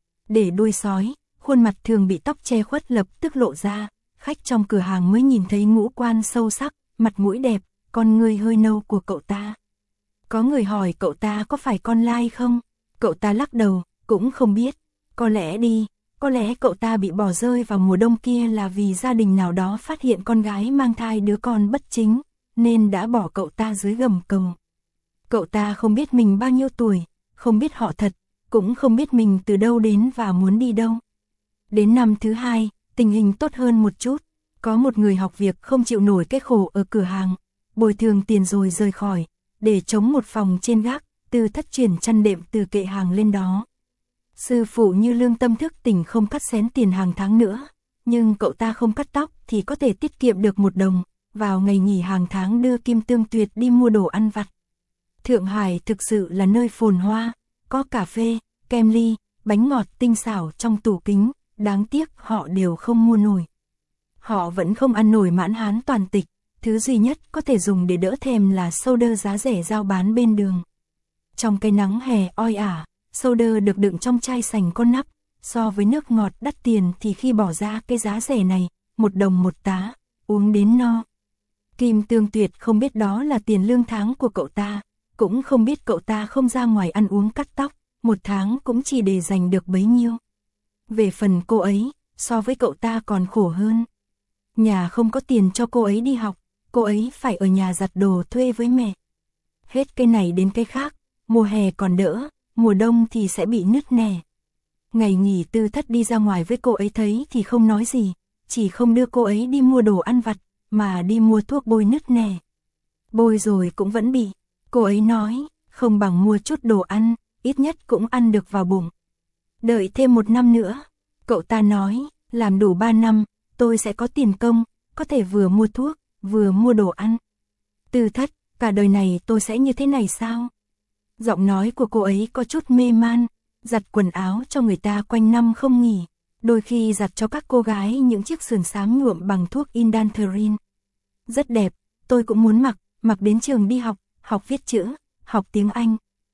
Để đuôi sói, khuôn mặt thường bị tóc che khuất lập tức lộ ra, khách trong cửa hàng mới nhìn thấy ngũ quan sâu sắc, mặt mũi đẹp, con người hơi nâu của cậu ta. Có người hỏi cậu ta có phải con lai không? Cậu ta lắc đầu, cũng không biết. Có lẽ đi, có lẽ cậu ta bị bỏ rơi vào mùa đông kia là vì gia đình nào đó phát hiện con gái mang thai đứa con bất chính, nên đã bỏ cậu ta dưới gầm cầu. Cậu ta không biết mình bao nhiêu tuổi, không biết họ thật, cũng không biết mình từ đâu đến và muốn đi đâu. Đến năm thứ hai, tình hình tốt hơn một chút, có một người học việc không chịu nổi cái khổ ở cửa hàng, bồi thường tiền rồi rời khỏi, để chống một phòng trên gác, Tư Thất chuyển chăn đệm từ kệ hàng lên đó. Sư phụ như lương tâm thức tỉnh không cắt xén tiền hàng tháng nữa, nhưng cậu ta không cắt tóc thì có thể tiết kiệm được một đồng, vào ngày nghỉ hàng tháng đưa Kim Tương Tuyệt đi mua đồ ăn vặt. Thượng Hải thực sự là nơi phồn hoa, có cà phê, kem ly, bánh ngọt tinh xảo trong tủ kính, đáng tiếc họ đều không mua nổi. Họ vẫn không ăn nổi mãn hán toàn tịch, thứ duy nhất có thể dùng để đỡ thèm là soda giá rẻ giao bán bên đường. Trong cái nắng hè oi ả, soda được đựng trong chai sành con nắp, so với nước ngọt đắt tiền thì khi bỏ ra cái giá rẻ này, một đồng một tá, uống đến no. Kim Tương Tuyệt không biết đó là tiền lương tháng của cậu ta, cũng không biết cậu ta không ra ngoài ăn uống cắt tóc, một tháng cũng chỉ để dành được bấy nhiêu. Về phần cô ấy, so với cậu ta còn khổ hơn. Nhà không có tiền cho cô ấy đi học, cô ấy phải ở nhà giặt đồ thuê với mẹ. Hết cái này đến cái khác, mùa hè còn đỡ, mùa đông thì sẽ bị nứt nẻ. Ngày nghỉ Tư Thất đi ra ngoài với cô ấy thấy thì không nói gì, chỉ không đưa cô ấy đi mua đồ ăn vặt, mà đi mua thuốc bôi nứt nẻ. Bôi rồi cũng vẫn bị, cô ấy nói, không bằng mua chút đồ ăn, ít nhất cũng ăn được vào bụng. Đợi thêm một năm nữa, cậu ta nói, làm đủ ba năm, tôi sẽ có tiền công, có thể vừa mua thuốc, vừa mua đồ ăn. Tư Thất, cả đời này tôi sẽ như thế này sao? Giọng nói của cô ấy có chút mê man, giặt quần áo cho người ta quanh năm không nghỉ, đôi khi giặt cho các cô gái những chiếc sườn xám nhuộm bằng thuốc Indantherin. Rất đẹp, tôi cũng muốn mặc, mặc đến trường đi học, học viết chữ, học tiếng Anh.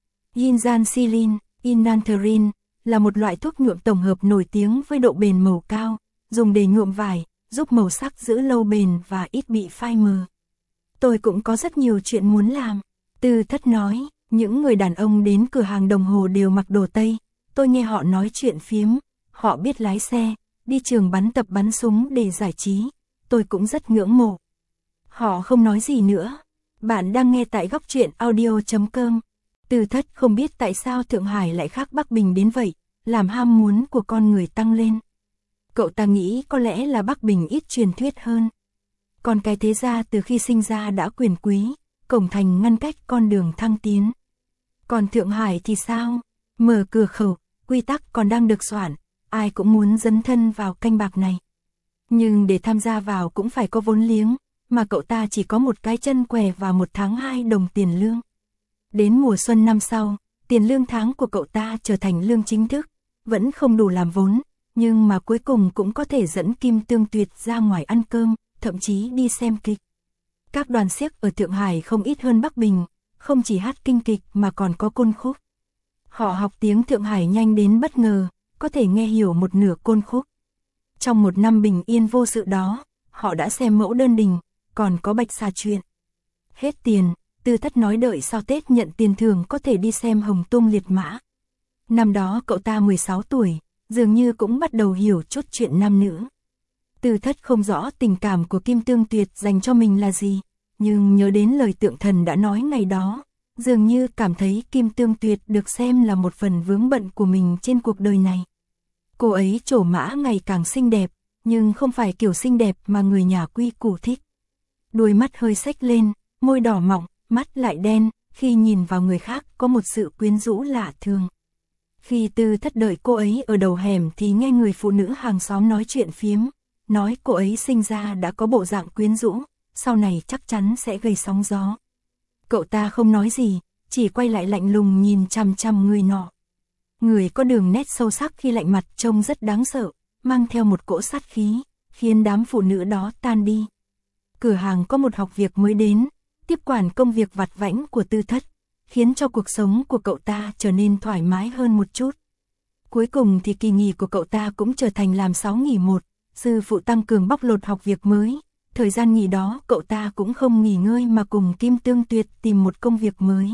Ginzancilin, Indantherin, là một loại thuốc nhuộm tổng hợp nổi tiếng với độ bền màu cao, dùng để nhuộm vải, giúp màu sắc giữ lâu bền và ít bị phai mờ. Tôi cũng có rất nhiều chuyện muốn làm, Tư Thất nói, Những người đàn ông đến cửa hàng đồng hồ đều mặc đồ Tây, tôi nghe họ nói chuyện phiếm, họ biết lái xe, đi trường bắn tập bắn súng để giải trí, tôi cũng rất ngưỡng mộ. Họ không nói gì nữa. Bạn đang nghe tại góc truyện audio chấm com. Từ Thất không biết tại sao Thượng Hải lại khác Bắc Bình đến vậy, làm ham muốn của con người tăng lên. Cậu ta nghĩ có lẽ là Bắc Bình ít truyền thuyết hơn. Còn cái thế gia từ khi sinh ra đã quyền quý, cổng thành ngăn cách con đường thăng tiến. Còn Thượng Hải thì sao? Mở cửa khẩu, quy tắc còn đang được soạn, ai cũng muốn dấn thân vào canh bạc này. Nhưng để tham gia vào cũng phải có vốn liếng, mà cậu ta chỉ có một cái chân què và một tháng hai đồng tiền lương. Đến mùa xuân năm sau, tiền lương tháng của cậu ta trở thành lương chính thức, vẫn không đủ làm vốn, nhưng mà cuối cùng cũng có thể dẫn Kim Tương Tuyệt ra ngoài ăn cơm, thậm chí đi xem kịch. Các đoàn xiếc ở Thượng Hải không ít hơn Bắc Bình, không chỉ hát kinh kịch mà còn có côn khúc. Họ học tiếng Thượng Hải nhanh đến bất ngờ, có thể nghe hiểu một nửa côn khúc. Trong một năm bình yên vô sự đó, họ đã xem Mẫu Đơn Đình, còn có Bạch Xà Truyện. Hết tiền, Từ Thất nói đợi sau Tết nhận tiền thưởng có thể đi xem Hồng Tung Liệt Mã. Năm đó cậu ta mười sáu tuổi, dường như cũng bắt đầu hiểu chút chuyện nam nữ. Từ Thất không rõ tình cảm của Kim Tương Tuyệt dành cho mình là gì, nhưng nhớ đến lời Tượng Thần đã nói ngày đó, dường như cảm thấy Kim Tương Tuyệt được xem là một phần vướng bận của mình trên cuộc đời này. Cô ấy trổ mã ngày càng xinh đẹp, nhưng không phải kiểu xinh đẹp mà người nhà quy củ thích. Đuôi mắt hơi xếch lên, môi đỏ mọng, mắt lại đen, khi nhìn vào người khác có một sự quyến rũ lạ thường. Khi Từ Thất đợi cô ấy ở đầu hẻm thì nghe người phụ nữ hàng xóm nói chuyện phiếm, nói cô ấy sinh ra đã có bộ dạng quyến rũ, sau này chắc chắn sẽ gây sóng gió. Cậu ta không nói gì, chỉ quay lại lạnh lùng nhìn chằm chằm người nọ. Người có đường nét sâu sắc khi lạnh mặt trông rất đáng sợ, mang theo một cỗ sát khí, khiến đám phụ nữ đó tan đi. Cửa hàng có một học việc mới đến, tiếp quản công việc vặt vãnh của Từ Thất, khiến cho cuộc sống của cậu ta trở nên thoải mái hơn một chút. Cuối cùng thì kỳ nghỉ của cậu ta cũng trở thành làm sáu nghỉ một, sư phụ tăng cường bóc lột học việc mới. Thời gian nghỉ đó cậu ta cũng không nghỉ ngơi mà cùng Kim Tương Tuyệt tìm một công việc mới.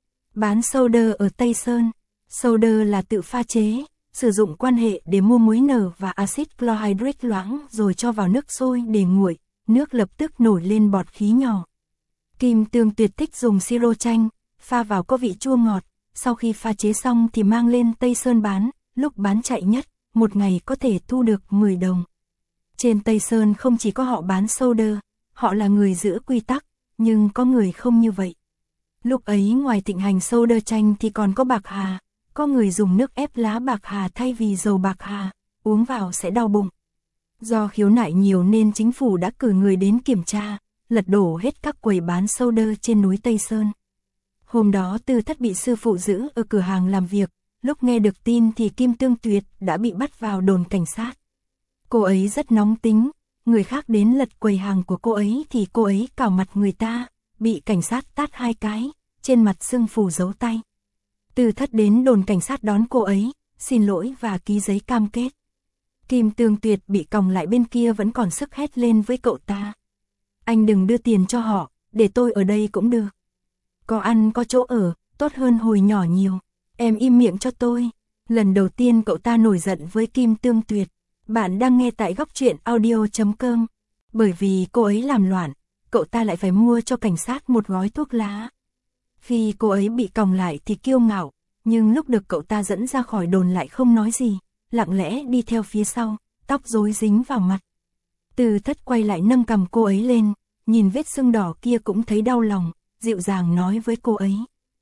Bán soda ở Tây Sơn. Soda là tự pha chế, sử dụng quan hệ để mua muối nở và axit chlorhydric loãng rồi cho vào nước sôi để nguội, nước lập tức nổi lên bọt khí nhỏ. Kim Tương Tuyệt thích dùng siro chanh, pha vào có vị chua ngọt, sau khi pha chế xong thì mang lên Tây Sơn bán, lúc bán chạy nhất, một ngày có thể thu được mười đồng. Trên Tây Sơn không chỉ có họ bán soda, họ là người giữ quy tắc, nhưng có người không như vậy. Lúc ấy ngoài thịnh hành soda chanh thì còn có bạc hà, có người dùng nước ép lá bạc hà thay vì dầu bạc hà, uống vào sẽ đau bụng. Do khiếu nại nhiều nên chính phủ đã cử người đến kiểm tra, lật đổ hết các quầy bán soda trên núi Tây Sơn. Hôm đó Từ Thất bị sư phụ giữ ở cửa hàng làm việc, lúc nghe được tin thì Kim Tương Tuyệt đã bị bắt vào đồn cảnh sát. Cô ấy rất nóng tính, người khác đến lật quầy hàng của cô ấy thì cô ấy cào mặt người ta, bị cảnh sát tát hai cái, trên mặt sưng phù dấu tay. Từ Thất đến đồn cảnh sát đón cô ấy, xin lỗi và ký giấy cam kết. Kim Tương Tuyệt bị còng lại bên kia vẫn còn sức hét lên với cậu ta. Anh đừng đưa tiền cho họ, để tôi ở đây cũng được. Có ăn có chỗ ở, tốt hơn hồi nhỏ nhiều. Em im miệng cho tôi. Lần đầu tiên cậu ta nổi giận với Kim Tương Tuyệt. Bạn đang nghe tại góc truyện audio chấm com. Bởi vì cô ấy làm loạn, cậu ta lại phải mua cho cảnh sát một gói thuốc lá. Khi cô ấy bị còng lại thì kiêu ngạo, nhưng lúc được cậu ta dẫn ra khỏi đồn lại không nói gì, lặng lẽ đi theo phía sau, tóc rối dính vào mặt. Từ Thất quay lại nâng cằm cô ấy lên, nhìn vết sưng đỏ kia cũng thấy đau lòng, dịu dàng nói với cô ấy.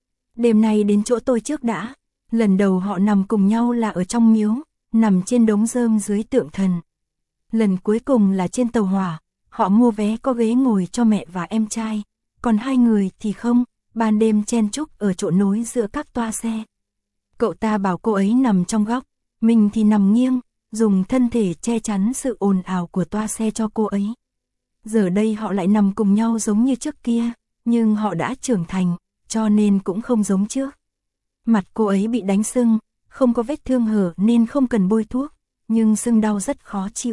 Đêm nay đến chỗ tôi trước đã. Lần đầu họ nằm cùng nhau là ở trong miếu, nằm trên đống rơm dưới tượng thần. Lần cuối cùng là trên tàu hỏa, họ mua vé có ghế ngồi cho mẹ và em trai, còn hai người thì không, ban đêm chen chúc ở chỗ nối giữa các toa xe. Cậu ta bảo cô ấy nằm trong góc, mình thì nằm nghiêng, dùng thân thể che chắn sự ồn ào của toa xe cho cô ấy. Giờ đây họ lại nằm cùng nhau giống như trước kia, nhưng họ đã trưởng thành, cho nên cũng không giống trước. Mặt cô ấy bị đánh sưng, không có vết thương hở nên không cần bôi thuốc, nhưng sưng đau rất khó chịu.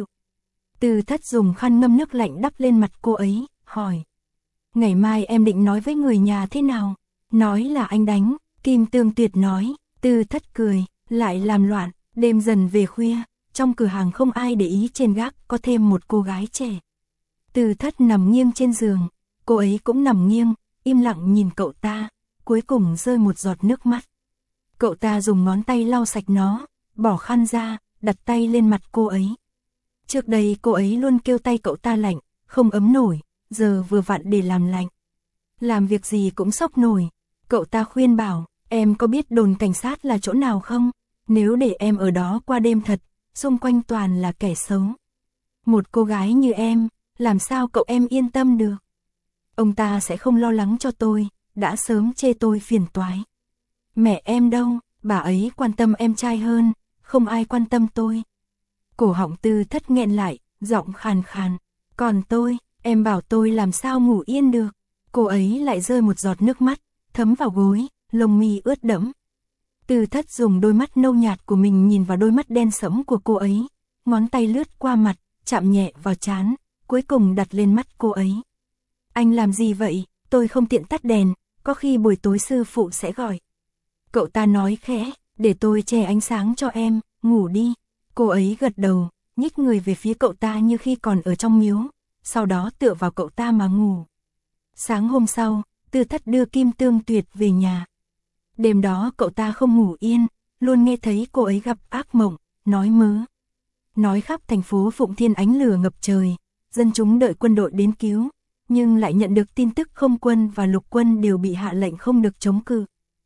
Từ Thất dùng khăn ngâm nước lạnh đắp lên mặt cô ấy, hỏi. Ngày mai em định nói với người nhà thế nào? Nói là anh đánh, Kim Tương Tuyệt nói. Tư Thất cười, lại làm loạn. Đêm dần về khuya, trong cửa hàng không ai để ý, trên gác có thêm một cô gái trẻ. Tư Thất nằm nghiêng trên giường, cô ấy cũng nằm nghiêng, im lặng nhìn cậu ta, cuối cùng rơi một giọt nước mắt. Cậu ta dùng ngón tay lau sạch nó, bỏ khăn ra, đặt tay lên mặt cô ấy. Trước đây cô ấy luôn kêu tay cậu ta lạnh, không ấm nổi, giờ vừa vặn để làm lạnh. Làm việc gì cũng sốc nổi. Cậu ta khuyên bảo, em có biết đồn cảnh sát là chỗ nào không? Nếu để em ở đó qua đêm thật, xung quanh toàn là kẻ xấu. Một cô gái như em, làm sao cậu em yên tâm được? Ông ta sẽ không lo lắng cho tôi, đã sớm chê tôi phiền toái. Mẹ em đâu, bà ấy quan tâm em trai hơn, không ai quan tâm tôi. Cổ họng Tư Thất nghẹn lại, giọng khàn khàn. Còn tôi, em bảo tôi làm sao ngủ yên được. Cô ấy lại rơi một giọt nước mắt, thấm vào gối, lông mi ướt đẫm. Tư Thất dùng đôi mắt nâu nhạt của mình nhìn vào đôi mắt đen sẫm của cô ấy, ngón tay lướt qua mặt, chạm nhẹ vào trán, cuối cùng đặt lên mắt cô ấy. Anh làm gì vậy? Tôi không tiện tắt đèn, có khi buổi tối sư phụ sẽ gọi. Cậu ta nói khẽ, để tôi che ánh sáng cho em, ngủ đi. Cô ấy gật đầu, nhích người về phía cậu ta như khi còn ở trong miếu, sau đó tựa vào cậu ta mà ngủ. Sáng hôm sau, Tư Thất đưa Kim Tương Tuyệt về nhà. Đêm đó cậu ta không ngủ yên, luôn nghe thấy cô ấy gặp ác mộng, nói mớ. Nói khắp thành phố Phụng Thiên ánh lửa ngập trời, dân chúng đợi quân đội đến cứu, nhưng lại nhận được tin tức không quân và lục quân đều bị hạ lệnh không được chống cự.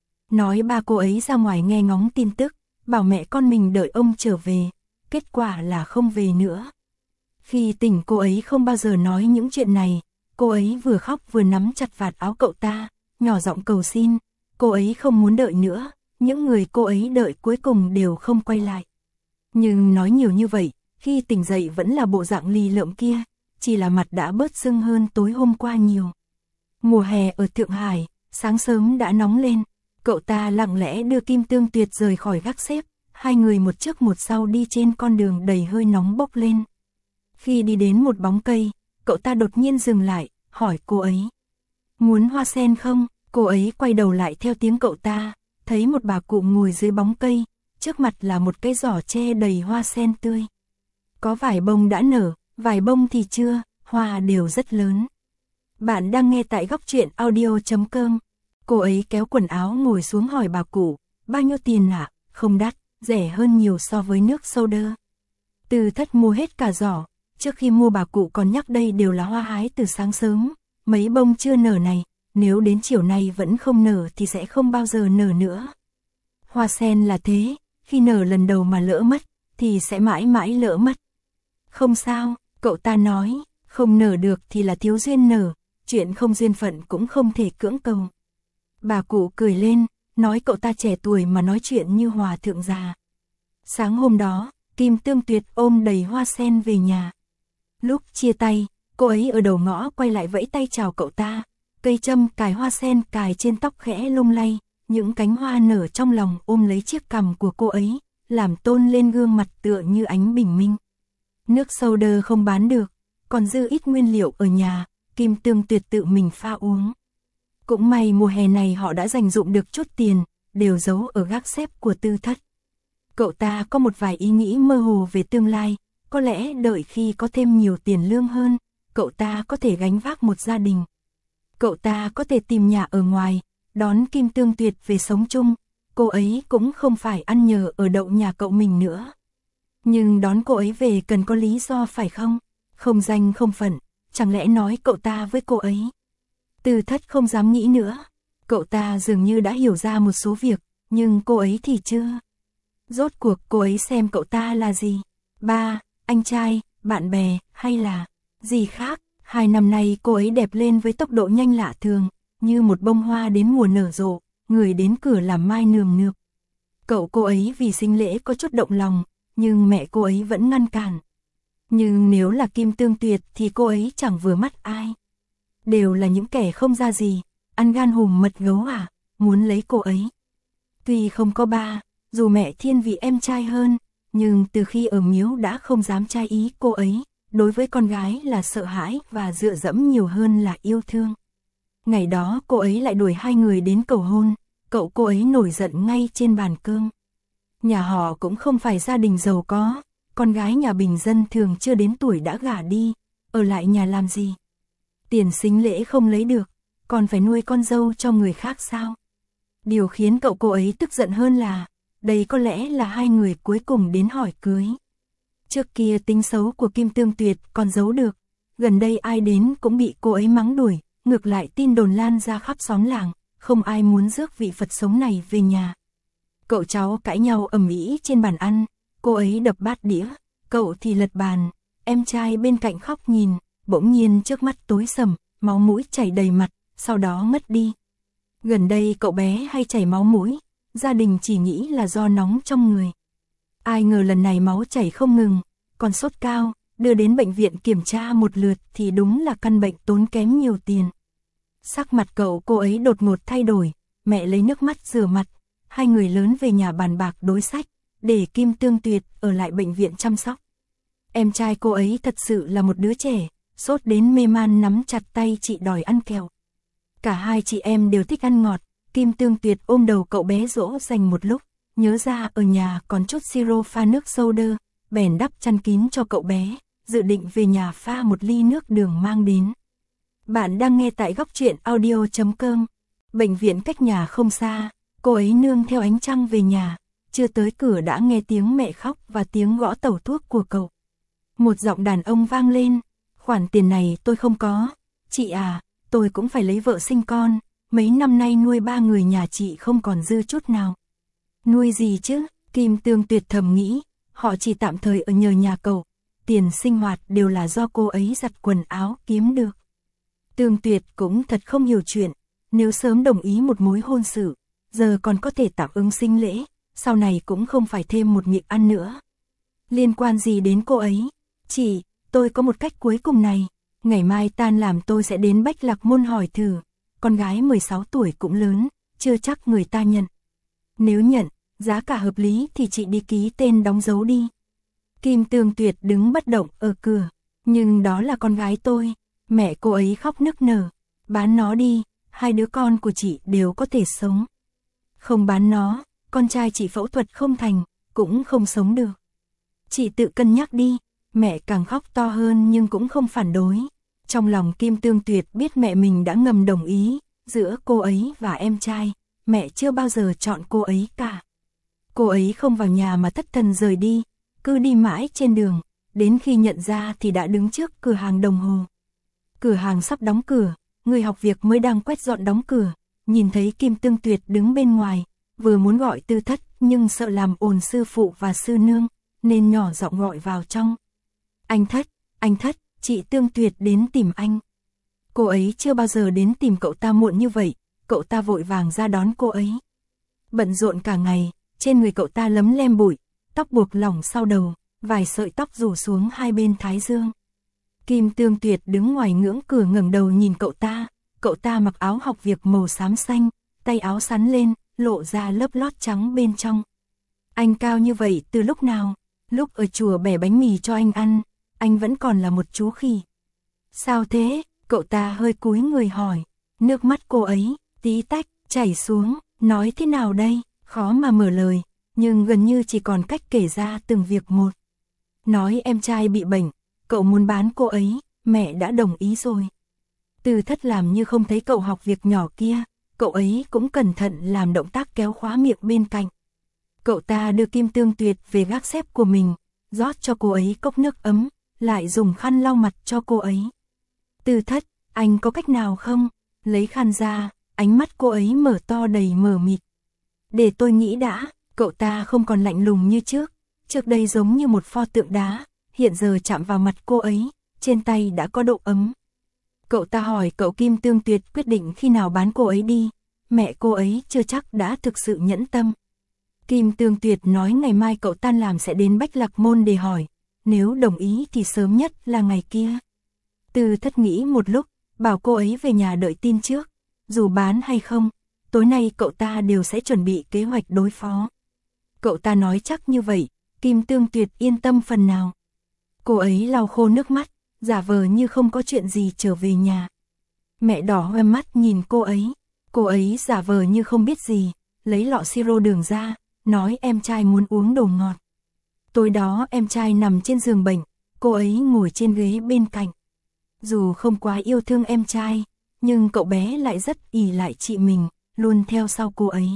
Nói ba cô ấy ra ngoài nghe ngóng tin tức, bảo mẹ con mình đợi ông trở về, kết quả là không về nữa. Khi tỉnh cô ấy không bao giờ nói những chuyện này, cô ấy vừa khóc vừa nắm chặt vạt áo cậu ta, nhỏ giọng cầu xin, cô ấy không muốn đợi nữa, những người cô ấy đợi cuối cùng đều không quay lại. Nhưng nói nhiều như vậy, khi tỉnh dậy vẫn là bộ dạng lì lợm kia, chỉ là mặt đã bớt sưng hơn tối hôm qua nhiều. Mùa hè ở Thượng Hải, sáng sớm đã nóng lên, cậu ta lặng lẽ đưa Kim Tương Tuyệt rời khỏi gác xếp, hai người một trước một sau đi trên con đường đầy hơi nóng bốc lên. Khi đi đến một bóng cây, cậu ta đột nhiên dừng lại, hỏi cô ấy. Muốn hoa sen không? Cô ấy quay đầu lại theo tiếng cậu ta, thấy một bà cụ ngồi dưới bóng cây, trước mặt là một cái giỏ tre đầy hoa sen tươi. Có vài bông đã nở, vài bông thì chưa, hoa đều rất lớn. Bạn đang nghe tại góc truyện audio chấm com. Cô ấy kéo quần áo ngồi xuống hỏi bà cụ, bao nhiêu tiền ạ? À? Không đắt, rẻ hơn nhiều so với nước soda. Tư Thất mua hết cả giỏ, trước khi mua bà cụ còn nhắc đây đều là hoa hái từ sáng sớm, mấy bông chưa nở này, nếu đến chiều nay vẫn không nở thì sẽ không bao giờ nở nữa. Hoa sen là thế, khi nở lần đầu mà lỡ mất, thì sẽ mãi mãi lỡ mất. Không sao, cậu ta nói, không nở được thì là thiếu duyên nở, chuyện không duyên phận cũng không thể cưỡng cầu. Bà cụ cười lên, nói cậu ta trẻ tuổi mà nói chuyện như hòa thượng già. Sáng hôm đó, Kim Tương Tuyệt ôm đầy hoa sen về nhà. Lúc chia tay, cô ấy ở đầu ngõ quay lại vẫy tay chào cậu ta, cây châm cài hoa sen cài trên tóc khẽ lung lay, những cánh hoa nở trong lòng ôm lấy chiếc cằm của cô ấy, làm tôn lên gương mặt tựa như ánh bình minh. Nước soda không bán được, còn dư ít nguyên liệu ở nhà, Kim Tương Tuyệt tự mình pha uống. Cũng may mùa hè này họ đã dành dụm được chút tiền, đều giấu ở gác xếp của Tư Thất. Cậu ta có một vài ý nghĩ mơ hồ về tương lai, có lẽ đợi khi có thêm nhiều tiền lương hơn, cậu ta có thể gánh vác một gia đình. Cậu ta có thể tìm nhà ở ngoài, đón Kim Tương Tuyệt về sống chung, cô ấy cũng không phải ăn nhờ ở đậu nhà cậu mình nữa. Nhưng đón cô ấy về cần có lý do phải không? Không danh không phận, chẳng lẽ nói cậu ta với cô ấy? Tư Thất không dám nghĩ nữa. Cậu ta dường như đã hiểu ra một số việc, nhưng cô ấy thì chưa. Rốt cuộc cô ấy xem cậu ta là gì? Ba, anh trai, bạn bè, hay là gì khác? Hai năm nay cô ấy đẹp lên với tốc độ nhanh lạ thường, như một bông hoa đến mùa nở rộ, người đến cửa làm mai nườm nượp. Cậu cô ấy vì sinh lễ có chút động lòng, nhưng mẹ cô ấy vẫn ngăn cản. Nhưng nếu là Kim Tương Tuyệt thì cô ấy chẳng vừa mắt ai. Đều là những kẻ không ra gì, ăn gan hùm mật gấu à, muốn lấy cô ấy. Tuy không có ba, dù mẹ thiên vị em trai hơn, nhưng từ khi ở miếu đã không dám trai ý cô ấy, đối với con gái là sợ hãi và dựa dẫm nhiều hơn là yêu thương. Ngày đó cô ấy lại đuổi hai người đến cầu hôn, cậu cô ấy nổi giận ngay trên bàn cơm. Nhà họ cũng không phải gia đình giàu có, con gái nhà bình dân thường chưa đến tuổi đã gả đi, ở lại nhà làm gì? Tiền sính lễ không lấy được, còn phải nuôi con dâu cho người khác sao? Điều khiến cậu cô ấy tức giận hơn là, đây có lẽ là hai người cuối cùng đến hỏi cưới. Trước kia tính xấu của Kim Tương Tuyệt còn giấu được, gần đây ai đến cũng bị cô ấy mắng đuổi, ngược lại tin đồn lan ra khắp xóm làng, không ai muốn rước vị Phật sống này về nhà. Cậu cháu cãi nhau ầm ĩ trên bàn ăn, cô ấy đập bát đĩa, cậu thì lật bàn, em trai bên cạnh khóc nhìn, bỗng nhiên trước mắt tối sầm, máu mũi chảy đầy mặt, sau đó ngất đi. Gần đây cậu bé hay chảy máu mũi, gia đình chỉ nghĩ là do nóng trong người. Ai ngờ lần này máu chảy không ngừng, còn sốt cao, đưa đến bệnh viện kiểm tra một lượt thì đúng là căn bệnh tốn kém nhiều tiền. Sắc mặt cậu cô ấy đột ngột thay đổi, mẹ lấy nước mắt rửa mặt, hai người lớn về nhà bàn bạc đối sách, để Kim Tương Tuyệt ở lại bệnh viện chăm sóc. Em trai cô ấy thật sự là một đứa trẻ, sốt đến mê man nắm chặt tay chị đòi ăn kẹo. Cả hai chị em đều thích ăn ngọt, Kim Tương Tuyệt ôm đầu cậu bé dỗ dành một lúc, nhớ ra ở nhà còn chút siro pha nước soda, bèn đắp chăn kín cho cậu bé, dự định về nhà pha một ly nước đường mang đến. Bạn đang nghe tại góc truyện audio chấm com. Bệnh viện cách nhà không xa, cô ấy nương theo ánh trăng về nhà, chưa tới cửa đã nghe tiếng mẹ khóc và tiếng gõ tẩu thuốc của cậu. Một giọng đàn ông vang lên, khoản tiền này tôi không có, chị à, tôi cũng phải lấy vợ sinh con, mấy năm nay nuôi ba người nhà chị không còn dư chút nào. Nuôi gì chứ, Kim Tương Tuyệt thầm nghĩ, họ chỉ tạm thời ở nhờ nhà cậu, tiền sinh hoạt đều là do cô ấy giặt quần áo kiếm được. Tương Tuyệt cũng thật không hiểu chuyện, nếu sớm đồng ý một mối hôn sự, giờ còn có thể tạm ứng sinh lễ, sau này cũng không phải thêm một miệng ăn nữa. Liên quan gì đến cô ấy? Chị, tôi có một cách cuối cùng này, ngày mai tan làm tôi sẽ đến Bách Lạc Môn hỏi thử, con gái mười sáu tuổi cũng lớn, chưa chắc người ta nhận. Nếu nhận, giá cả hợp lý thì chị đi ký tên đóng dấu đi. Kim Tương Tuyệt đứng bất động ở cửa, nhưng đó là con gái tôi, mẹ cô ấy khóc nức nở, bán nó đi, hai đứa con của chị đều có thể sống. Không bán nó, con trai chị phẫu thuật không thành, cũng không sống được. Chị tự cân nhắc đi, mẹ càng khóc to hơn nhưng cũng không phản đối. Trong lòng Kim Tương Tuyệt biết mẹ mình đã ngầm đồng ý, giữa cô ấy và em trai, mẹ chưa bao giờ chọn cô ấy cả. Cô ấy không vào nhà mà thất thần rời đi, cứ đi mãi trên đường, đến khi nhận ra thì đã đứng trước cửa hàng đồng hồ. Cửa hàng sắp đóng cửa, người học việc mới đang quét dọn đóng cửa, nhìn thấy Kim Tương Tuyệt đứng bên ngoài, vừa muốn gọi Tư Thất nhưng sợ làm ồn sư phụ và sư nương, nên nhỏ giọng gọi vào trong. Anh Thất, anh Thất, chị Tương Tuyệt đến tìm anh. Cô ấy chưa bao giờ đến tìm cậu ta muộn như vậy, cậu ta vội vàng ra đón cô ấy. Bận rộn cả ngày, trên người cậu ta lấm lem bụi, tóc buộc lỏng sau đầu, vài sợi tóc rủ xuống hai bên thái dương. Kim Tương Tuyệt đứng ngoài ngưỡng cửa ngẩng đầu nhìn cậu ta, cậu ta mặc áo học việc màu xám xanh, tay áo sắn lên, lộ ra lớp lót trắng bên trong. Anh cao như vậy từ lúc nào? Lúc ở chùa bẻ bánh mì cho anh ăn, anh vẫn còn là một chú khỉ. Sao thế? Cậu ta hơi cúi người hỏi, nước mắt cô ấy, tí tách, chảy xuống, nói thế nào đây? Khó mà mở lời, nhưng gần như chỉ còn cách kể ra từng việc một. Nói em trai bị bệnh, cậu muốn bán cô ấy, mẹ đã đồng ý rồi. Tư Thất làm như không thấy cậu học việc nhỏ kia, cậu ấy cũng cẩn thận làm động tác kéo khóa miệng bên cạnh. Cậu ta đưa Kim Tương Tuyệt về gác xếp của mình, rót cho cô ấy cốc nước ấm, lại dùng khăn lau mặt cho cô ấy. Tư Thất, anh có cách nào không? Lấy khăn ra, ánh mắt cô ấy mở to đầy mờ mịt. Để tôi nghĩ đã, cậu ta không còn lạnh lùng như trước, trước đây giống như một pho tượng đá, hiện giờ chạm vào mặt cô ấy, trên tay đã có độ ấm. Cậu ta hỏi cậu Kim Tương Tuyệt quyết định khi nào bán cô ấy đi, mẹ cô ấy chưa chắc đã thực sự nhẫn tâm. Kim Tương Tuyệt nói ngày mai cậu tan làm sẽ đến Bách Lạc Môn để hỏi, nếu đồng ý thì sớm nhất là ngày kia. Tư Thất nghĩ một lúc, bảo cô ấy về nhà đợi tin trước, dù bán hay không, tối nay cậu ta đều sẽ chuẩn bị kế hoạch đối phó. Cậu ta nói chắc như vậy, Kim Tương Tuyệt yên tâm phần nào. Cô ấy lau khô nước mắt, giả vờ như không có chuyện gì trở về nhà. Mẹ đỏ hoe mắt nhìn cô ấy. Cô ấy giả vờ như không biết gì, lấy lọ siro đường ra, nói em trai muốn uống đồ ngọt. Tối đó em trai nằm trên giường bệnh, cô ấy ngồi trên ghế bên cạnh. Dù không quá yêu thương em trai, nhưng cậu bé lại rất ỷ lại chị mình, luôn theo sau cô ấy.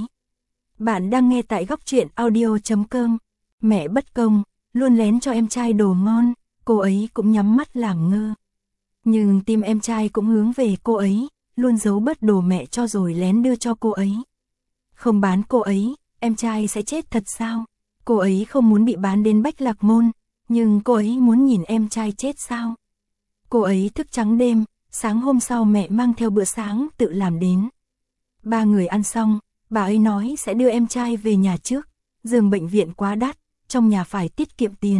Bạn đang nghe tại góc truyện audio chấm com. Mẹ bất công, luôn lén cho em trai đồ ngon, cô ấy cũng nhắm mắt làm ngơ. Nhưng tim em trai cũng hướng về cô ấy, luôn giấu bớt đồ mẹ cho rồi lén đưa cho cô ấy. Không bán cô ấy, em trai sẽ chết thật sao? Cô ấy không muốn bị bán đến Bách Lạc Môn, nhưng cô ấy muốn nhìn em trai chết sao? Cô ấy thức trắng đêm, sáng hôm sau mẹ mang theo bữa sáng tự làm đến. Ba người ăn xong, bà ấy nói sẽ đưa em trai về nhà trước, giường bệnh viện quá đắt, trong nhà phải tiết kiệm tiền.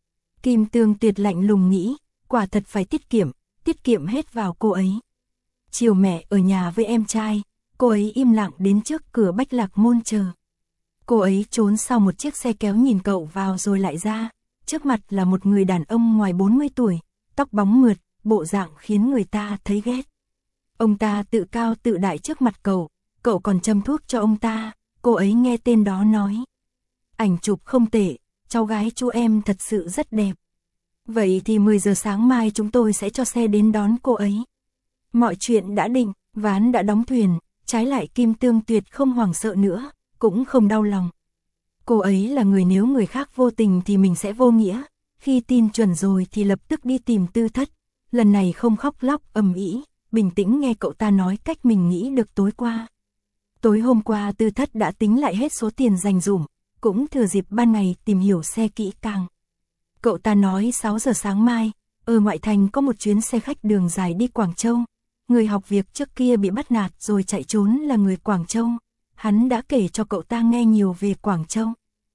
Kim Tương Tuyệt lạnh lùng nghĩ, quả thật phải tiết kiệm, tiết kiệm hết vào cô ấy. Chiều mẹ ở nhà với em trai, cô ấy im lặng đến trước cửa Bách Lạc Môn chờ. Cô ấy trốn sau một chiếc xe kéo nhìn cậu vào rồi lại ra, trước mặt là một người đàn ông ngoài bốn mươi tuổi, tóc bóng mượt, bộ dạng khiến người ta thấy ghét. Ông ta tự cao tự đại trước mặt cậu, cậu còn châm thuốc cho ông ta, cô ấy nghe tên đó nói. Ảnh chụp không tệ, cháu gái chú em thật sự rất đẹp. Vậy thì mười giờ sáng mai chúng tôi sẽ cho xe đến đón cô ấy. Mọi chuyện đã định, ván đã đóng thuyền, trái lại Kim Tương Tuyệt không hoảng sợ nữa, cũng không đau lòng. Cô ấy là người nếu người khác vô tình thì mình sẽ vô nghĩa, khi tin chuẩn rồi thì lập tức đi tìm Tư Thất, lần này không khóc lóc ầm ĩ, bình tĩnh nghe cậu ta nói cách mình nghĩ được tối qua. Tối hôm qua Tư Thất đã tính lại hết số tiền dành dụm, cũng thừa dịp ban ngày tìm hiểu xe kỹ càng. Cậu ta nói sáu giờ sáng mai, ở ngoại thành có một chuyến xe khách đường dài đi Quảng Châu. Người học việc trước kia bị bắt nạt rồi chạy trốn là người Quảng Châu. Hắn đã kể cho cậu ta nghe nhiều về Quảng Châu.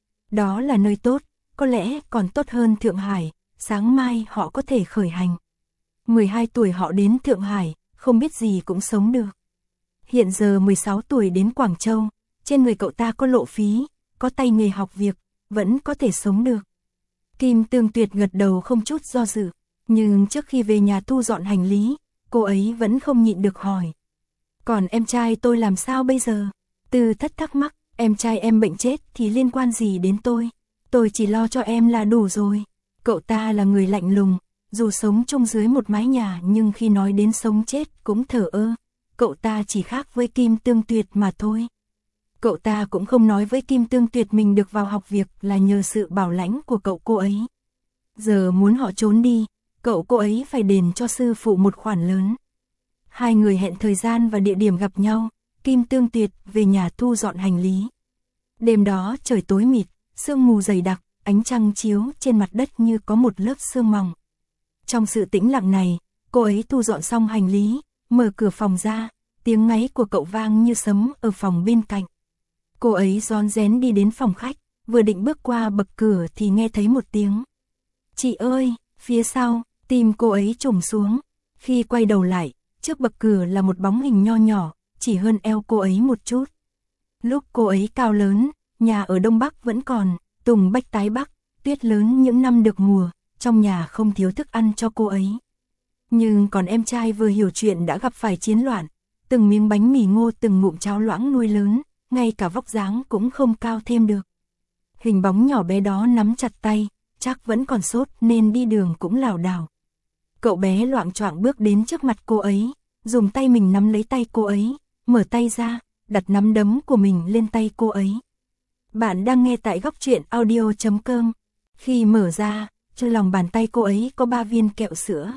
Đó là nơi tốt, có lẽ còn tốt hơn Thượng Hải, sáng mai họ có thể khởi hành. mười hai tuổi họ đến Thượng Hải, không biết gì cũng sống được. Hiện giờ mười sáu tuổi đến Quảng Châu, trên người cậu ta có lộ phí, có tay nghề học việc, vẫn có thể sống được. Kim Tương Tuyệt gật đầu không chút do dự, nhưng trước khi về nhà thu dọn hành lý, cô ấy vẫn không nhịn được hỏi. Còn em trai tôi làm sao bây giờ? Tư Thất thắc mắc, em trai em bệnh chết thì liên quan gì đến tôi? Tôi chỉ lo cho em là đủ rồi. Cậu ta là người lạnh lùng, dù sống chung dưới một mái nhà nhưng khi nói đến sống chết cũng thờ ơ. Cậu ta chỉ khác với Kim Tương Tuyệt mà thôi. Cậu ta cũng không nói với Kim Tương Tuyệt mình được vào học việc là nhờ sự bảo lãnh của cậu cô ấy. Giờ muốn họ trốn đi, cậu cô ấy phải đền cho sư phụ một khoản lớn. Hai người hẹn thời gian và địa điểm gặp nhau, Kim Tương Tuyệt về nhà thu dọn hành lý. Đêm đó trời tối mịt, sương mù dày đặc, ánh trăng chiếu trên mặt đất như có một lớp sương mỏng. Trong sự tĩnh lặng này, cô ấy thu dọn xong hành lý, mở cửa phòng ra, tiếng ngáy của cậu vang như sấm ở phòng bên cạnh. Cô ấy rón rén đi đến phòng khách, vừa định bước qua bậc cửa thì nghe thấy một tiếng. Chị ơi, phía sau, tim cô ấy trùng xuống. Khi quay đầu lại, trước bậc cửa là một bóng hình nho nhỏ, chỉ hơn eo cô ấy một chút. Lúc cô ấy cao lớn, nhà ở Đông Bắc vẫn còn, tùng bách tái Bắc, tuyết lớn những năm được mùa, trong nhà không thiếu thức ăn cho cô ấy. Nhưng còn em trai vừa hiểu chuyện đã gặp phải chiến loạn, từng miếng bánh mì ngô từng ngụm cháo loãng nuôi lớn, ngay cả vóc dáng cũng không cao thêm được. Hình bóng nhỏ bé đó nắm chặt tay, chắc vẫn còn sốt nên đi đường cũng lảo đảo. Cậu bé loạng choạng bước đến trước mặt cô ấy, dùng tay mình nắm lấy tay cô ấy, mở tay ra, đặt nắm đấm của mình lên tay cô ấy. Bạn đang nghe tại góc truyện audio chấm com. Khi mở ra, trên lòng bàn tay cô ấy có ba viên kẹo sữa.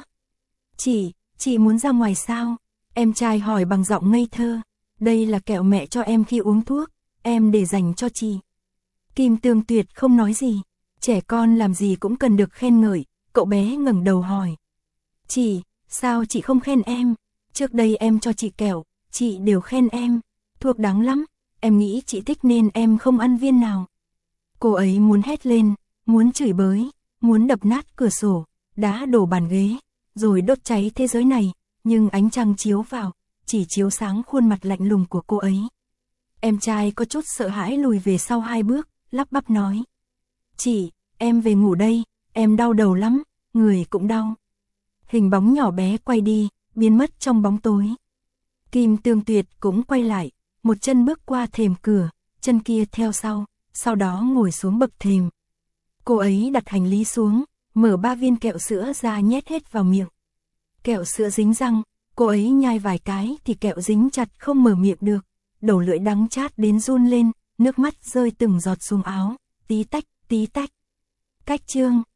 Chị, chị muốn ra ngoài sao? Em trai hỏi bằng giọng ngây thơ. Đây là kẹo mẹ cho em khi uống thuốc, em để dành cho chị. Kim Tương Tuyệt không nói gì. Trẻ con làm gì cũng cần được khen ngợi, cậu bé ngẩng đầu hỏi. Chị, sao chị không khen em? Trước đây em cho chị kẹo, chị đều khen em. Thuốc đắng lắm, em nghĩ chị thích nên em không ăn viên nào. Cô ấy muốn hét lên, muốn chửi bới, muốn đập nát cửa sổ, đá đổ bàn ghế, rồi đốt cháy thế giới này, nhưng ánh trăng chiếu vào, chỉ chiếu sáng khuôn mặt lạnh lùng của cô ấy. Em trai có chút sợ hãi lùi về sau hai bước, lắp bắp nói. Chị, em về ngủ đây, em đau đầu lắm, người cũng đau. Hình bóng nhỏ bé quay đi, biến mất trong bóng tối. Kim Tương Tuyệt cũng quay lại, một chân bước qua thềm cửa, chân kia theo sau, sau đó ngồi xuống bậc thềm. Cô ấy đặt hành lý xuống, mở ba viên kẹo sữa ra nhét hết vào miệng. Kẹo sữa dính răng, cô ấy nhai vài cái thì kẹo dính chặt không mở miệng được, đầu lưỡi đắng chát đến run lên, nước mắt rơi từng giọt xuống áo, tí tách, tí tách. Cách chương